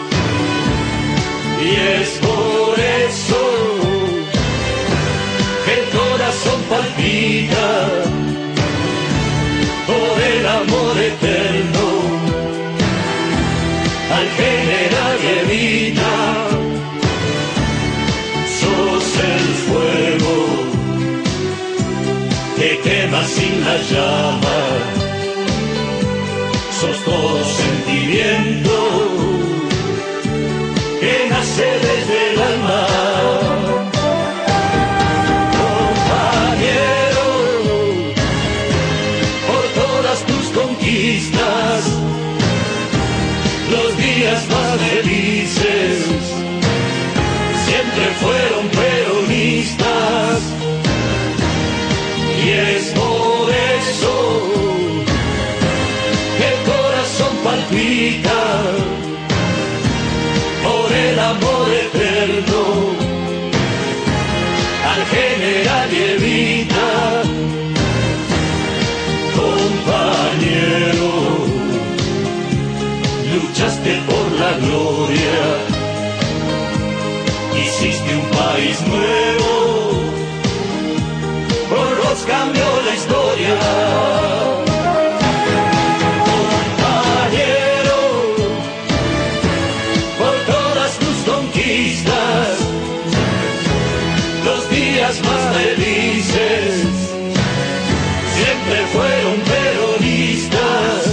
y es por eso que el corazón palpita por el amor eterno al general Evita. Sos el fuego que quema quemas sin la llama, sos todo sentimiento que nace desde el alma. Compañero, por todas tus conquistas, los días más felices siempre fueron peronistas, y es por eso que el corazón palpita por el amor eterno al general Evita. Compañero, luchaste por la gloria, hiciste un país nuevo, por vos cambió la historia. Compañero, por todas tus conquistas, los días más felices siempre fueron peronistas.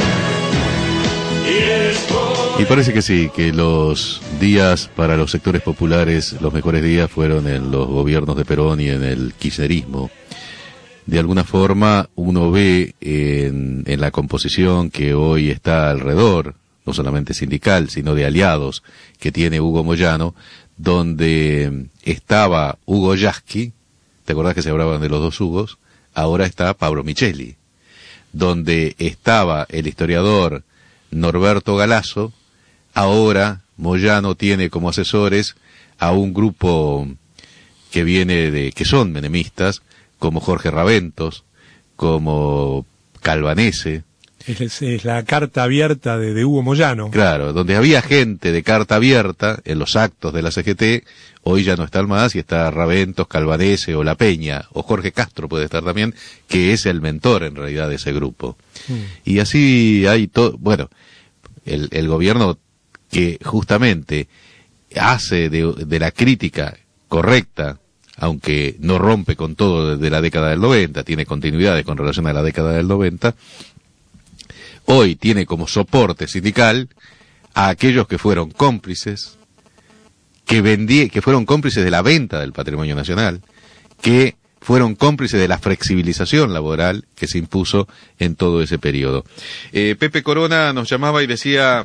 Y parece que sí, que los días para los sectores populares, los mejores días fueron en los gobiernos de Perón y en el kirchnerismo. De alguna forma uno ve en la composición que hoy está alrededor, no solamente sindical, sino de aliados que tiene Hugo Moyano, donde estaba Hugo Yasky, ¿te acordás que se hablaban de los dos Hugos? Ahora está Pablo Micheli. Donde estaba el historiador Norberto Galasso, ahora Moyano tiene como asesores a un grupo que viene que son menemistas, como Jorge Raventos, como Calvanese. Es la carta abierta de Hugo Moyano. Claro, donde había gente de carta abierta en los actos de la CGT, hoy ya no están más, y está Raventos, Calvanese o La Peña, o Jorge Castro puede estar también, que es el mentor en realidad de ese grupo. Y así hay todo, bueno, el gobierno que justamente hace de la crítica correcta, aunque no rompe con todo desde la década del 90, tiene continuidades con relación a la década del 90, hoy tiene como soporte sindical a aquellos que fueron cómplices, que fueron cómplices de la venta del patrimonio nacional, que fueron cómplices de la flexibilización laboral que se impuso en todo ese periodo. Pepe Corona nos llamaba y decía,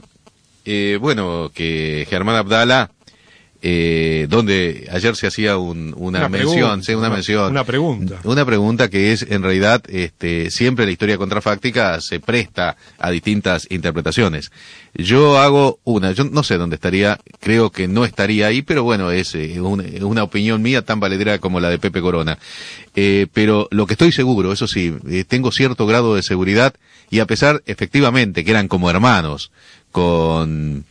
que Germán Abdala, donde ayer se hacía una pregunta que es en realidad siempre la historia contrafáctica se presta a distintas interpretaciones. Yo hago yo no sé dónde estaría, creo que no estaría ahí, pero bueno, es una opinión mía tan valedera como la de Pepe Corona. Pero lo que estoy seguro, eso sí, tengo cierto grado de seguridad, y a pesar efectivamente que eran como hermanos con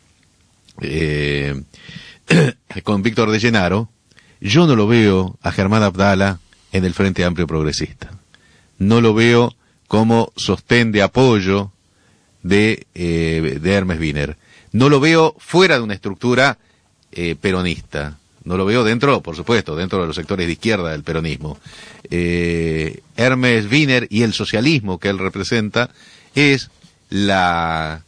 Víctor de Llenaro, yo no lo veo a Germán Abdala en el Frente Amplio Progresista. No lo veo como sostén de apoyo de Hermes Wiener. No lo veo fuera de una estructura peronista. No lo veo dentro, por supuesto, dentro de los sectores de izquierda del peronismo. Hermes Wiener y el socialismo que él representa es la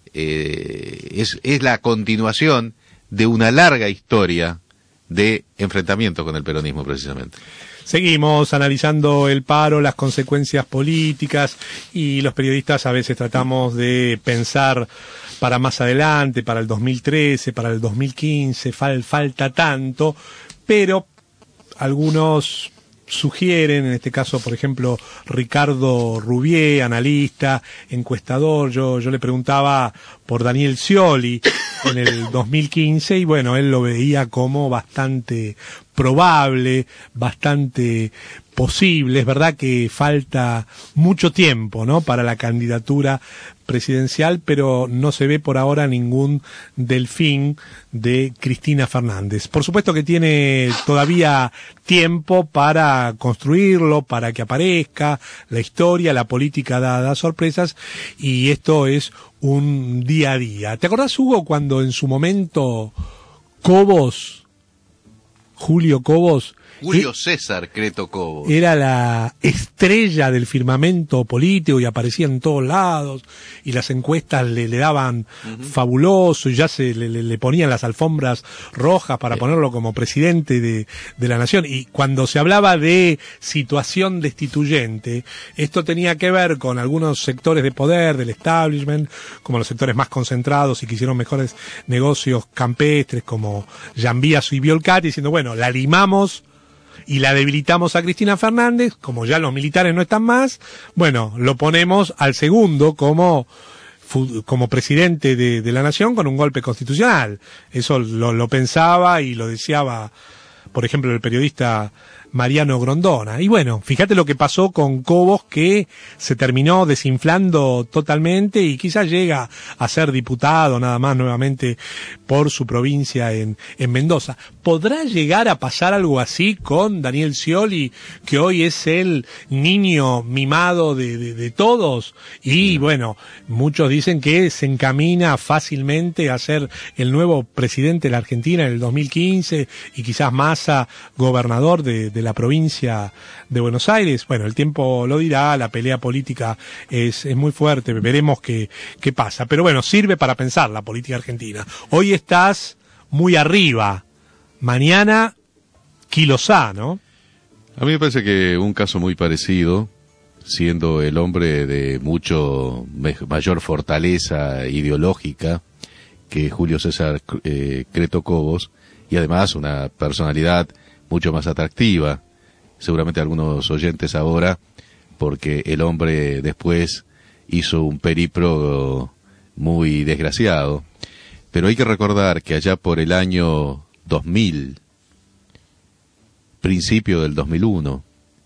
continuación de una larga historia de enfrentamiento con el peronismo, precisamente. Seguimos analizando el paro, las consecuencias políticas, y los periodistas a veces tratamos de pensar para más adelante, para el 2013, para el 2015, falta tanto, pero algunos sugieren, en este caso, por ejemplo, Ricardo Rubier, analista, encuestador, yo le preguntaba por Daniel Scioli en el 2015, y bueno, él lo veía como bastante probable, bastante posible. Es verdad que falta mucho tiempo, ¿no?, para la candidatura presidencial, pero no se ve por ahora ningún delfín de Cristina Fernández. Por supuesto que tiene todavía tiempo para construirlo, para que aparezca la historia, la política da sorpresas, y esto es un día a día. ¿Te acordás, Hugo, cuando en su momento Julio Cobos, Julio César Creto Cobos. Era la estrella del firmamento político y aparecía en todos lados y las encuestas le daban fabuloso y ya le ponían las alfombras rojas para ponerlo como presidente de la nación. Y cuando se hablaba de situación destituyente, esto tenía que ver con algunos sectores de poder del establishment, como los sectores más concentrados y que hicieron mejores negocios campestres como Jambías y Biolcati, diciendo, bueno, la limamos y la debilitamos a Cristina Fernández, como ya los militares no están más, bueno, lo ponemos al segundo como presidente de la nación con un golpe constitucional. Eso lo pensaba y lo deseaba, por ejemplo, el periodista Mariano Grondona. Y bueno, fíjate lo que pasó con Cobos, que se terminó desinflando totalmente y quizás llega a ser diputado nada más nuevamente por su provincia en Mendoza. ¿Podrá llegar a pasar algo así con Daniel Scioli, que hoy es el niño mimado de todos? Y bueno, muchos dicen que se encamina fácilmente a ser el nuevo presidente de la Argentina en el 2015 y quizás Massa gobernador de la provincia de Buenos Aires. Bueno, el tiempo lo dirá, la pelea política es muy fuerte, veremos qué pasa. Pero bueno, sirve para pensar la política argentina. Hoy estás muy arriba, mañana quilosá, ¿no? A mí me parece que un caso muy parecido, siendo el hombre de mucho mayor fortaleza ideológica que Julio César Creto Cobos, y además una personalidad mucho más atractiva, seguramente algunos oyentes ahora, porque el hombre después hizo un periplo muy desgraciado, pero hay que recordar que allá por el año 2000, principio del 2001,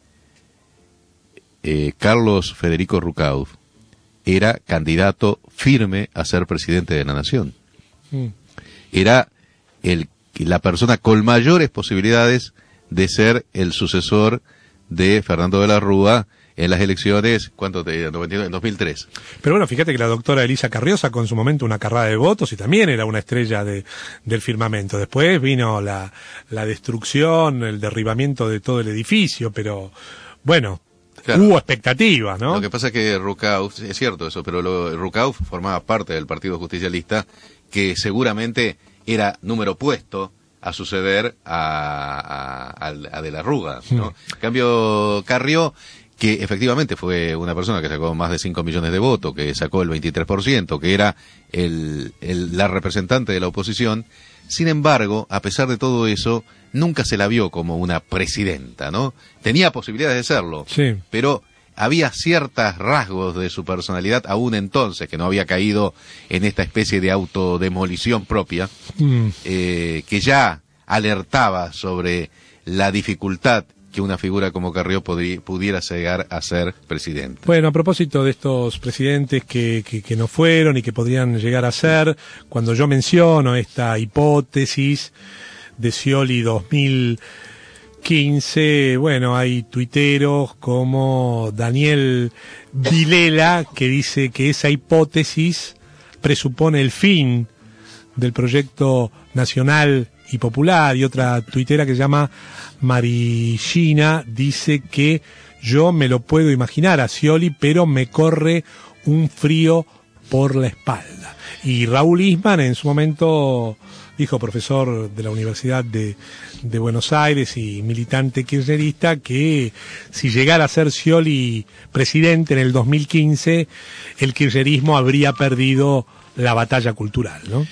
Carlos Federico Rucauf era candidato firme a ser presidente de la nación. Era la persona con mayores posibilidades de ser el sucesor de Fernando de la Rúa en las elecciones, ¿cuánto te digo? En 2003. Pero bueno, fíjate que la doctora Elisa Carrió sacó en su momento una carrada de votos y también era una estrella del firmamento. Después vino la destrucción, el derribamiento de todo el edificio, pero bueno, claro, hubo expectativas, ¿no? Lo que pasa es que Rucauf, es cierto eso, pero Rucauf formaba parte del Partido Justicialista, que seguramente era número opuesto a suceder a de la Rúa, ¿no? En cambio, Carrió, que efectivamente fue una persona que sacó más de 5 millones de votos, que sacó el 23%, que era la representante de la oposición, sin embargo, a pesar de todo eso, nunca se la vio como una presidenta, ¿no? Tenía posibilidades de serlo, sí, pero había ciertos rasgos de su personalidad, aún entonces, que no había caído en esta especie de autodemolición propia, que ya alertaba sobre la dificultad que una figura como Carrió pudiera llegar a ser presidente. Bueno, a propósito de estos presidentes que no fueron y que podrían llegar a ser, cuando yo menciono esta hipótesis de Scioli 2015, bueno, hay tuiteros como Daniel Vilela que dice que esa hipótesis presupone el fin del proyecto nacional y popular, y otra tuitera que se llama Marillina dice que yo me lo puedo imaginar a Scioli, pero me corre un frío por la espalda. Y Raúl Isman en su momento dijo, profesor de la Universidad de Buenos Aires y militante kirchnerista, que si llegara a ser Scioli presidente en el 2015, el kirchnerismo habría perdido la batalla cultural, ¿no?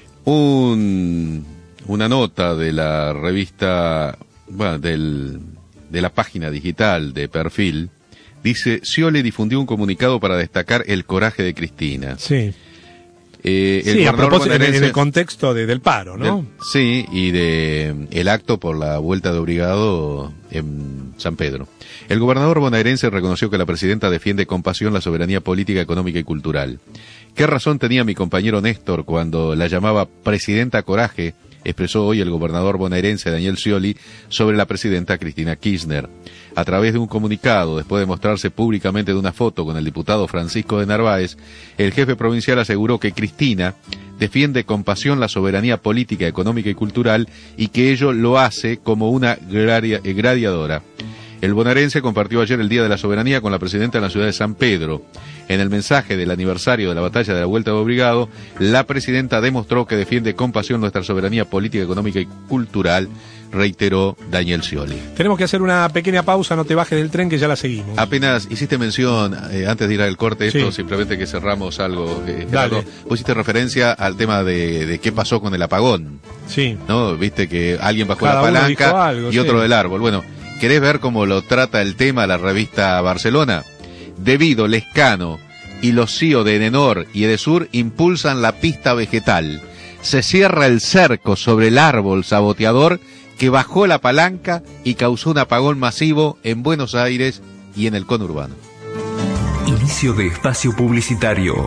Una nota de la revista, bueno, de la página digital de Perfil, dice: Scioli difundió un comunicado para destacar el coraje de Cristina. Sí. Sí, a propósito, en el contexto del paro, ¿no? Sí, y el acto por la vuelta de obligado en San Pedro. El gobernador bonaerense reconoció que la presidenta defiende con pasión la soberanía política, económica y cultural. ¿Qué razón tenía mi compañero Néstor cuando la llamaba Presidenta Coraje expresó hoy el gobernador bonaerense Daniel Scioli sobre la presidenta Cristina Kirchner. A través de un comunicado, después de mostrarse públicamente de una foto con el diputado Francisco de Narváez, el jefe provincial aseguró que Cristina defiende con pasión la soberanía política, económica y cultural y que ello lo hace como una gladiadora. El bonaerense compartió ayer el Día de la Soberanía con la presidenta de la ciudad de San Pedro. En el mensaje del aniversario de la batalla de la Vuelta de Obligado, la presidenta demostró que defiende con pasión nuestra soberanía política, económica y cultural, reiteró Daniel Scioli. Tenemos que hacer una pequeña pausa, no te bajes del tren que ya la seguimos. Apenas hiciste mención, antes de ir al corte, esto simplemente que cerramos algo. Gerardo, vos hiciste referencia al tema de qué pasó con el apagón. Sí. ¿No? Viste que alguien bajó la palanca y otro del árbol. Bueno, ¿querés ver cómo lo trata el tema la revista Barcelona? Debido Lescano y los CEO de Enenor y Edesur impulsan la pista vegetal. Se cierra el cerco sobre el árbol saboteador que bajó la palanca y causó un apagón masivo en Buenos Aires y en el conurbano. Inicio de espacio publicitario.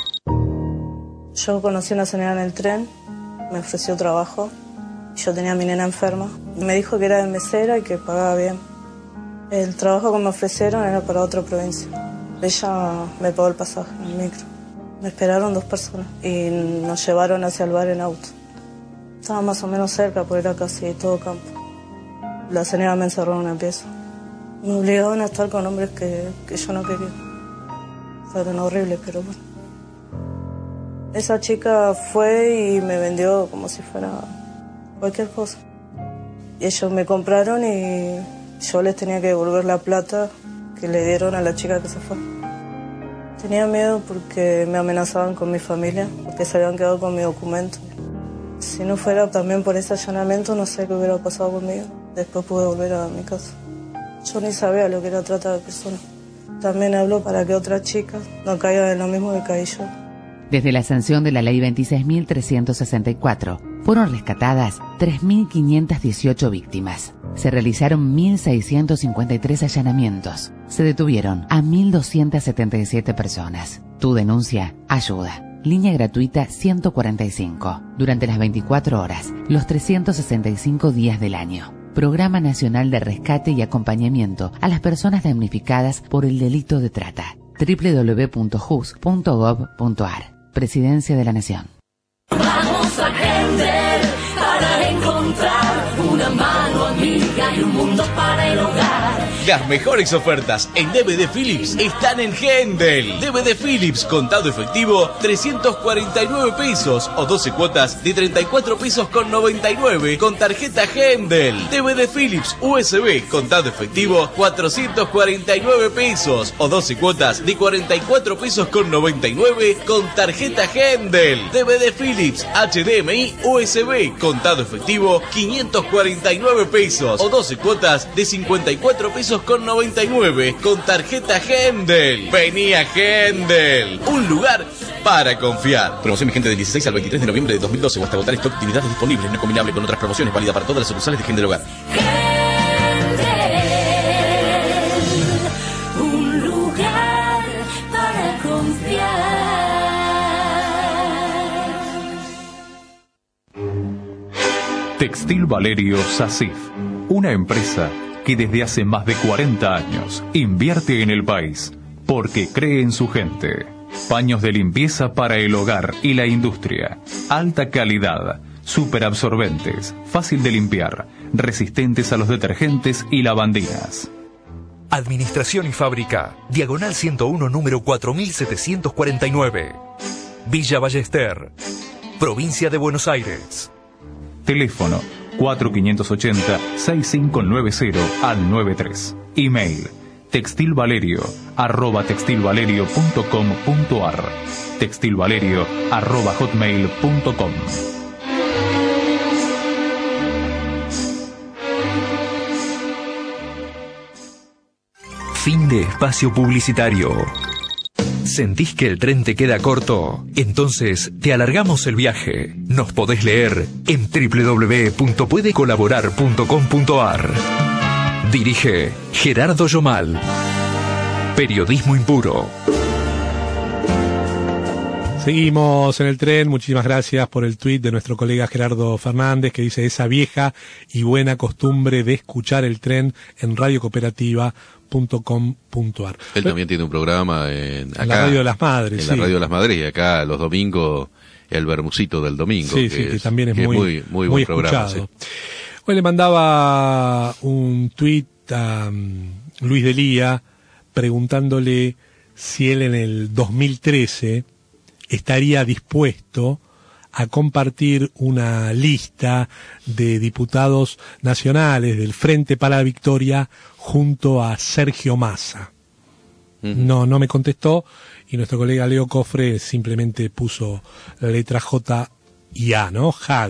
Yo conocí a una señora en el tren, me ofreció trabajo. Yo tenía a mi nena enferma. Me dijo que era de mesera y que pagaba bien. El trabajo que me ofrecieron era para otra provincia. Ella me pagó el pasaje en el micro. Me esperaron 2 personas y nos llevaron hacia el bar en auto. Estaba más o menos cerca, porque era casi todo campo. La señora me encerró en una pieza. Me obligaban a estar con hombres que yo no quería. Fueron horribles, pero bueno. Esa chica fue y me vendió como si fuera cualquier cosa. Y ellos me compraron y yo les tenía que devolver la plata que le dieron a la chica que se fue. Tenía miedo porque me amenazaban con mi familia, porque se habían quedado con mi documento. Si no fuera también por ese allanamiento, no sé qué hubiera pasado conmigo. Después pude volver a mi casa. Yo ni sabía lo que era trata de personas. También hablo para que otras chicas no caigan en lo mismo que caí yo. Desde la sanción de la Ley 26.364, fueron rescatadas 3.518 víctimas. Se realizaron 1.653 allanamientos. Se detuvieron a 1.277 personas. Tu denuncia ayuda. Línea gratuita 145. Durante las 24 horas, los 365 días del año. Programa Nacional de Rescate y Acompañamiento a las personas damnificadas por el delito de trata. www.jus.gov.ar. Presidencia de la Nación. Vamos a Hender para encontrar una mano amiga y un mundo para el hogar. Las mejores ofertas en DVD Philips están en Hendel. DVD Philips contado efectivo 349 pesos o 12 cuotas de 34 pesos con 99 con tarjeta Hendel. DVD Philips USB contado efectivo 449 pesos o 12 cuotas de 44 pesos con 99 con tarjeta Hendel. DVD Philips HDMI USB contado efectivo 549 pesos o 12 cuotas de 54 pesos con 99 con tarjeta Hendel. Vení a Hendel, un lugar para confiar. Promoción vigente del 16 al 23 de noviembre de 2012 o hasta agotar stock de unidades disponibles, no combinable con otras promociones, válida para todas las sucursales de Hendel Hogar. Un lugar para confiar. Textil Valerio SACIF, una empresa que desde hace más de 40 años invierte en el país porque cree en su gente. Paños de limpieza para el hogar y la industria. Alta calidad, superabsorbentes, fácil de limpiar, resistentes a los detergentes y lavandinas. Administración y Fábrica, Diagonal 101, número 4749. Villa Ballester, Provincia de Buenos Aires. Teléfono 4580-6590 al 93. Email textilvalerio@textilvalerio.com.ar. textilvalerio@hotmail.com. Fin de espacio publicitario. ¿Sentís que el tren te queda corto? Entonces te alargamos el viaje. Nos podés leer en www.puedecolaborar.com.ar. Dirige Gerardo Yomal. Periodismo impuro. Seguimos en el tren, muchísimas gracias por el tuit de nuestro colega Gerardo Fernández que dice esa vieja y buena costumbre de escuchar el tren en radiocooperativa.com.ar. Él también tiene un programa en la Radio de las Madres. En la Radio de las Madres, y acá los domingos, el Bermucito del domingo. Sí, que también es muy buen programa. Sí. Hoy le mandaba un tuit a Luis Delía preguntándole si él en el 2013 estaría dispuesto a compartir una lista de diputados nacionales del Frente para la Victoria junto a Sergio Massa. No me contestó, y nuestro colega Leo Cofre simplemente puso la letra J y A, ¿no?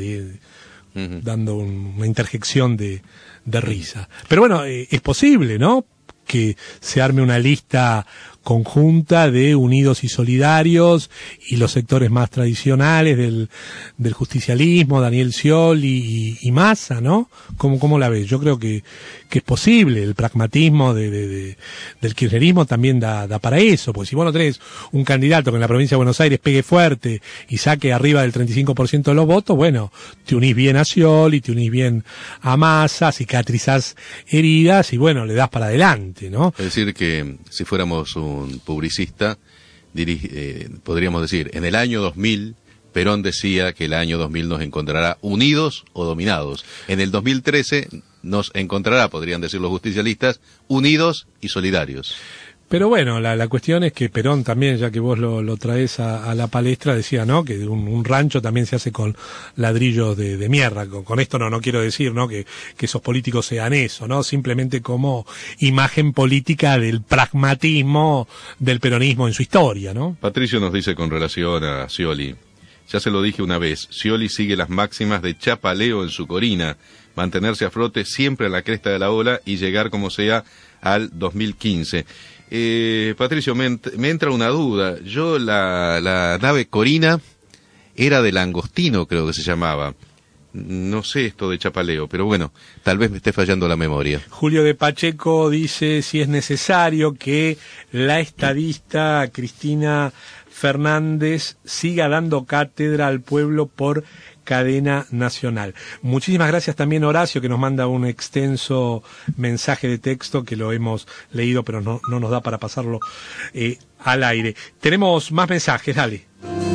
Dando una interjección de risa. Pero bueno, es posible, ¿no?, que se arme una lista conjunta de Unidos y Solidarios y los sectores más tradicionales del justicialismo, Daniel Scioli y Massa, ¿no? ¿Cómo la ves? Yo creo que es posible. El pragmatismo del kirchnerismo también da para eso, porque si vos no tenés un candidato que en la provincia de Buenos Aires pegue fuerte y saque arriba del 35% de los votos, bueno, te unís bien a Scioli, te unís bien a Massa, cicatrizás heridas y bueno, le das para adelante, ¿no? Es decir que si fuéramos un publicista, podríamos decir, en el año 2000, Perón decía que el año 2000 nos encontrará unidos o dominados. En el 2013 nos encontrará, podrían decir los justicialistas, unidos y solidarios. Pero bueno, la cuestión es que Perón también, ya que vos lo traes a la palestra, decía, ¿no?, que un rancho también se hace con ladrillos de mierda. Con esto no quiero decir, ¿no?, que esos políticos sean eso, ¿no?, simplemente como imagen política del pragmatismo del peronismo en su historia, ¿no? Patricio nos dice con relación a Scioli: ya se lo dije una vez, Scioli sigue las máximas de Chapaleo en su Corina, mantenerse a flote siempre a la cresta de la ola y llegar como sea al 2015. Patricio, me entra una duda. Yo la nave Corina era de Langostino, creo que se llamaba. No sé esto de Chapaleo, pero bueno, tal vez me esté fallando la memoria. Julio de Pacheco dice si es necesario que la estadista Cristina Fernández siga dando cátedra al pueblo por cadena nacional. Muchísimas gracias también Horacio, que nos manda un extenso mensaje de texto que lo hemos leído, pero no nos da para pasarlo al aire. Tenemos más mensajes, dale.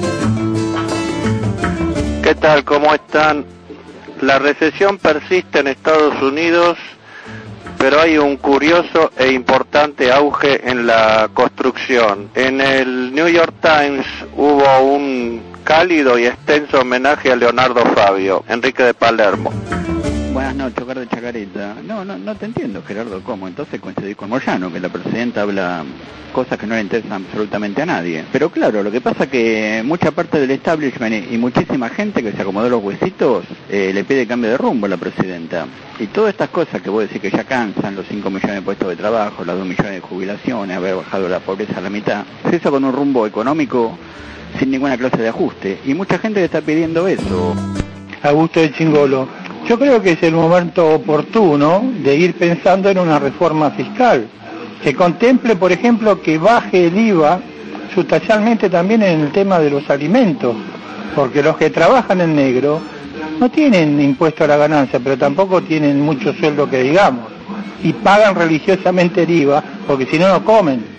¿Qué tal? ¿Cómo están? La recesión persiste en Estados Unidos, pero hay un curioso e importante auge en la construcción. En el New York Times hubo un cálido y extenso homenaje a Leonardo Fabio, Enrique de Palermo. Buenas noches, Oscar de Chacarita. No te entiendo, Gerardo, ¿cómo? Entonces coincidí con Moyano, que la presidenta habla cosas que no le interesan absolutamente a nadie. Pero claro, lo que pasa que mucha parte del establishment y muchísima gente que se acomodó los huesitos le pide cambio de rumbo a la presidenta. Y todas estas cosas que vos decís que ya cansan, los 5 millones de puestos de trabajo, las 2 millones de jubilaciones, haber bajado la pobreza a la mitad, se hizo con un rumbo económico sin ninguna clase de ajuste, y mucha gente le está pidiendo eso. Augusto de Chingolo, yo creo que es el momento oportuno de ir pensando en una reforma fiscal que contemple, por ejemplo, que baje el IVA sustancialmente también en el tema de los alimentos, porque los que trabajan en negro no tienen impuesto a la ganancia, pero tampoco tienen mucho sueldo que digamos, y pagan religiosamente el IVA, porque si no, no comen.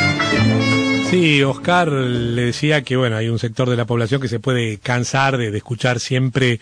Sí, Oscar le decía que bueno, hay un sector de la población que se puede cansar de escuchar siempre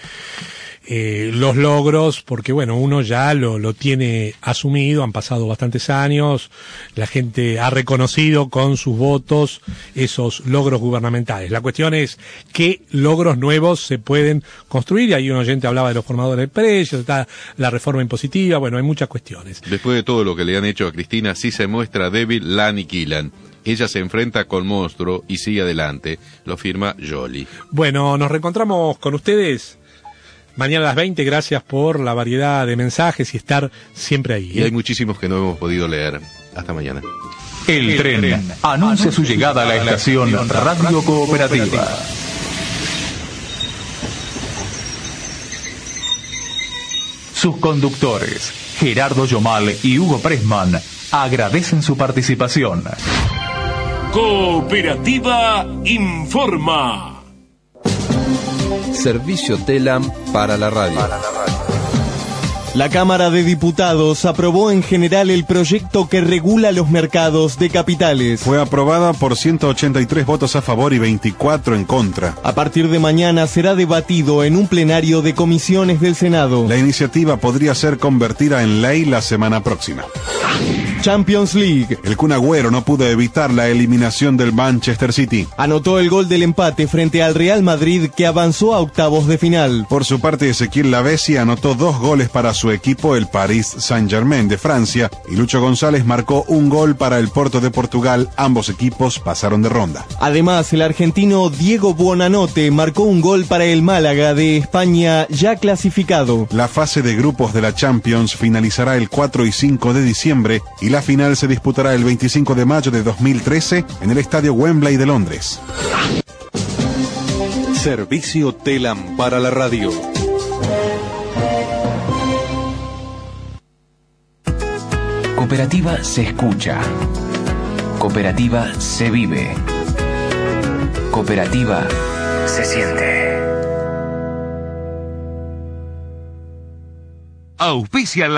los logros, porque bueno, uno ya lo tiene asumido, han pasado bastantes años, la gente ha reconocido con sus votos esos logros gubernamentales. La cuestión es qué logros nuevos se pueden construir, y ahí un oyente hablaba de los formadores de precios, está la reforma impositiva, bueno, hay muchas cuestiones. Después de todo lo que le han hecho a Cristina, si se muestra débil, la aniquilan. Ella se enfrenta con monstruo y sigue adelante, lo firma Scioli. Bueno, nos reencontramos con ustedes mañana a las 20, gracias por la variedad de mensajes y estar siempre ahí. Y hay muchísimos que no hemos podido leer. Hasta mañana. El tren anuncia su llegada a la estación Radio Cooperativa. Sus conductores, Gerardo Yomal y Hugo Pressman, agradecen su participación. Cooperativa informa. Servicio TELAM para la radio. La Cámara de Diputados aprobó en general el proyecto que regula los mercados de capitales. Fue aprobada por 183 votos a favor y 24 en contra. A partir de mañana será debatido en un plenario de comisiones del Senado. La iniciativa podría ser convertida en ley la semana próxima. Champions League. El Kun Agüero no pudo evitar la eliminación del Manchester City. Anotó el gol del empate frente al Real Madrid, que avanzó a octavos de final. Por su parte, Ezequiel Lavezzi anotó 2 goles para su equipo, el Paris Saint-Germain de Francia, y Lucho González marcó un gol para el Porto de Portugal. Ambos equipos pasaron de ronda. Además, el argentino Diego Buonanotte marcó un gol para el Málaga de España, ya clasificado. La fase de grupos de la Champions finalizará el 4 y 5 de diciembre y la final se disputará el 25 de mayo de 2013 en el estadio Wembley de Londres. Servicio TELAM para la radio. Cooperativa se escucha. Cooperativa se vive. Cooperativa se siente. Auspicia la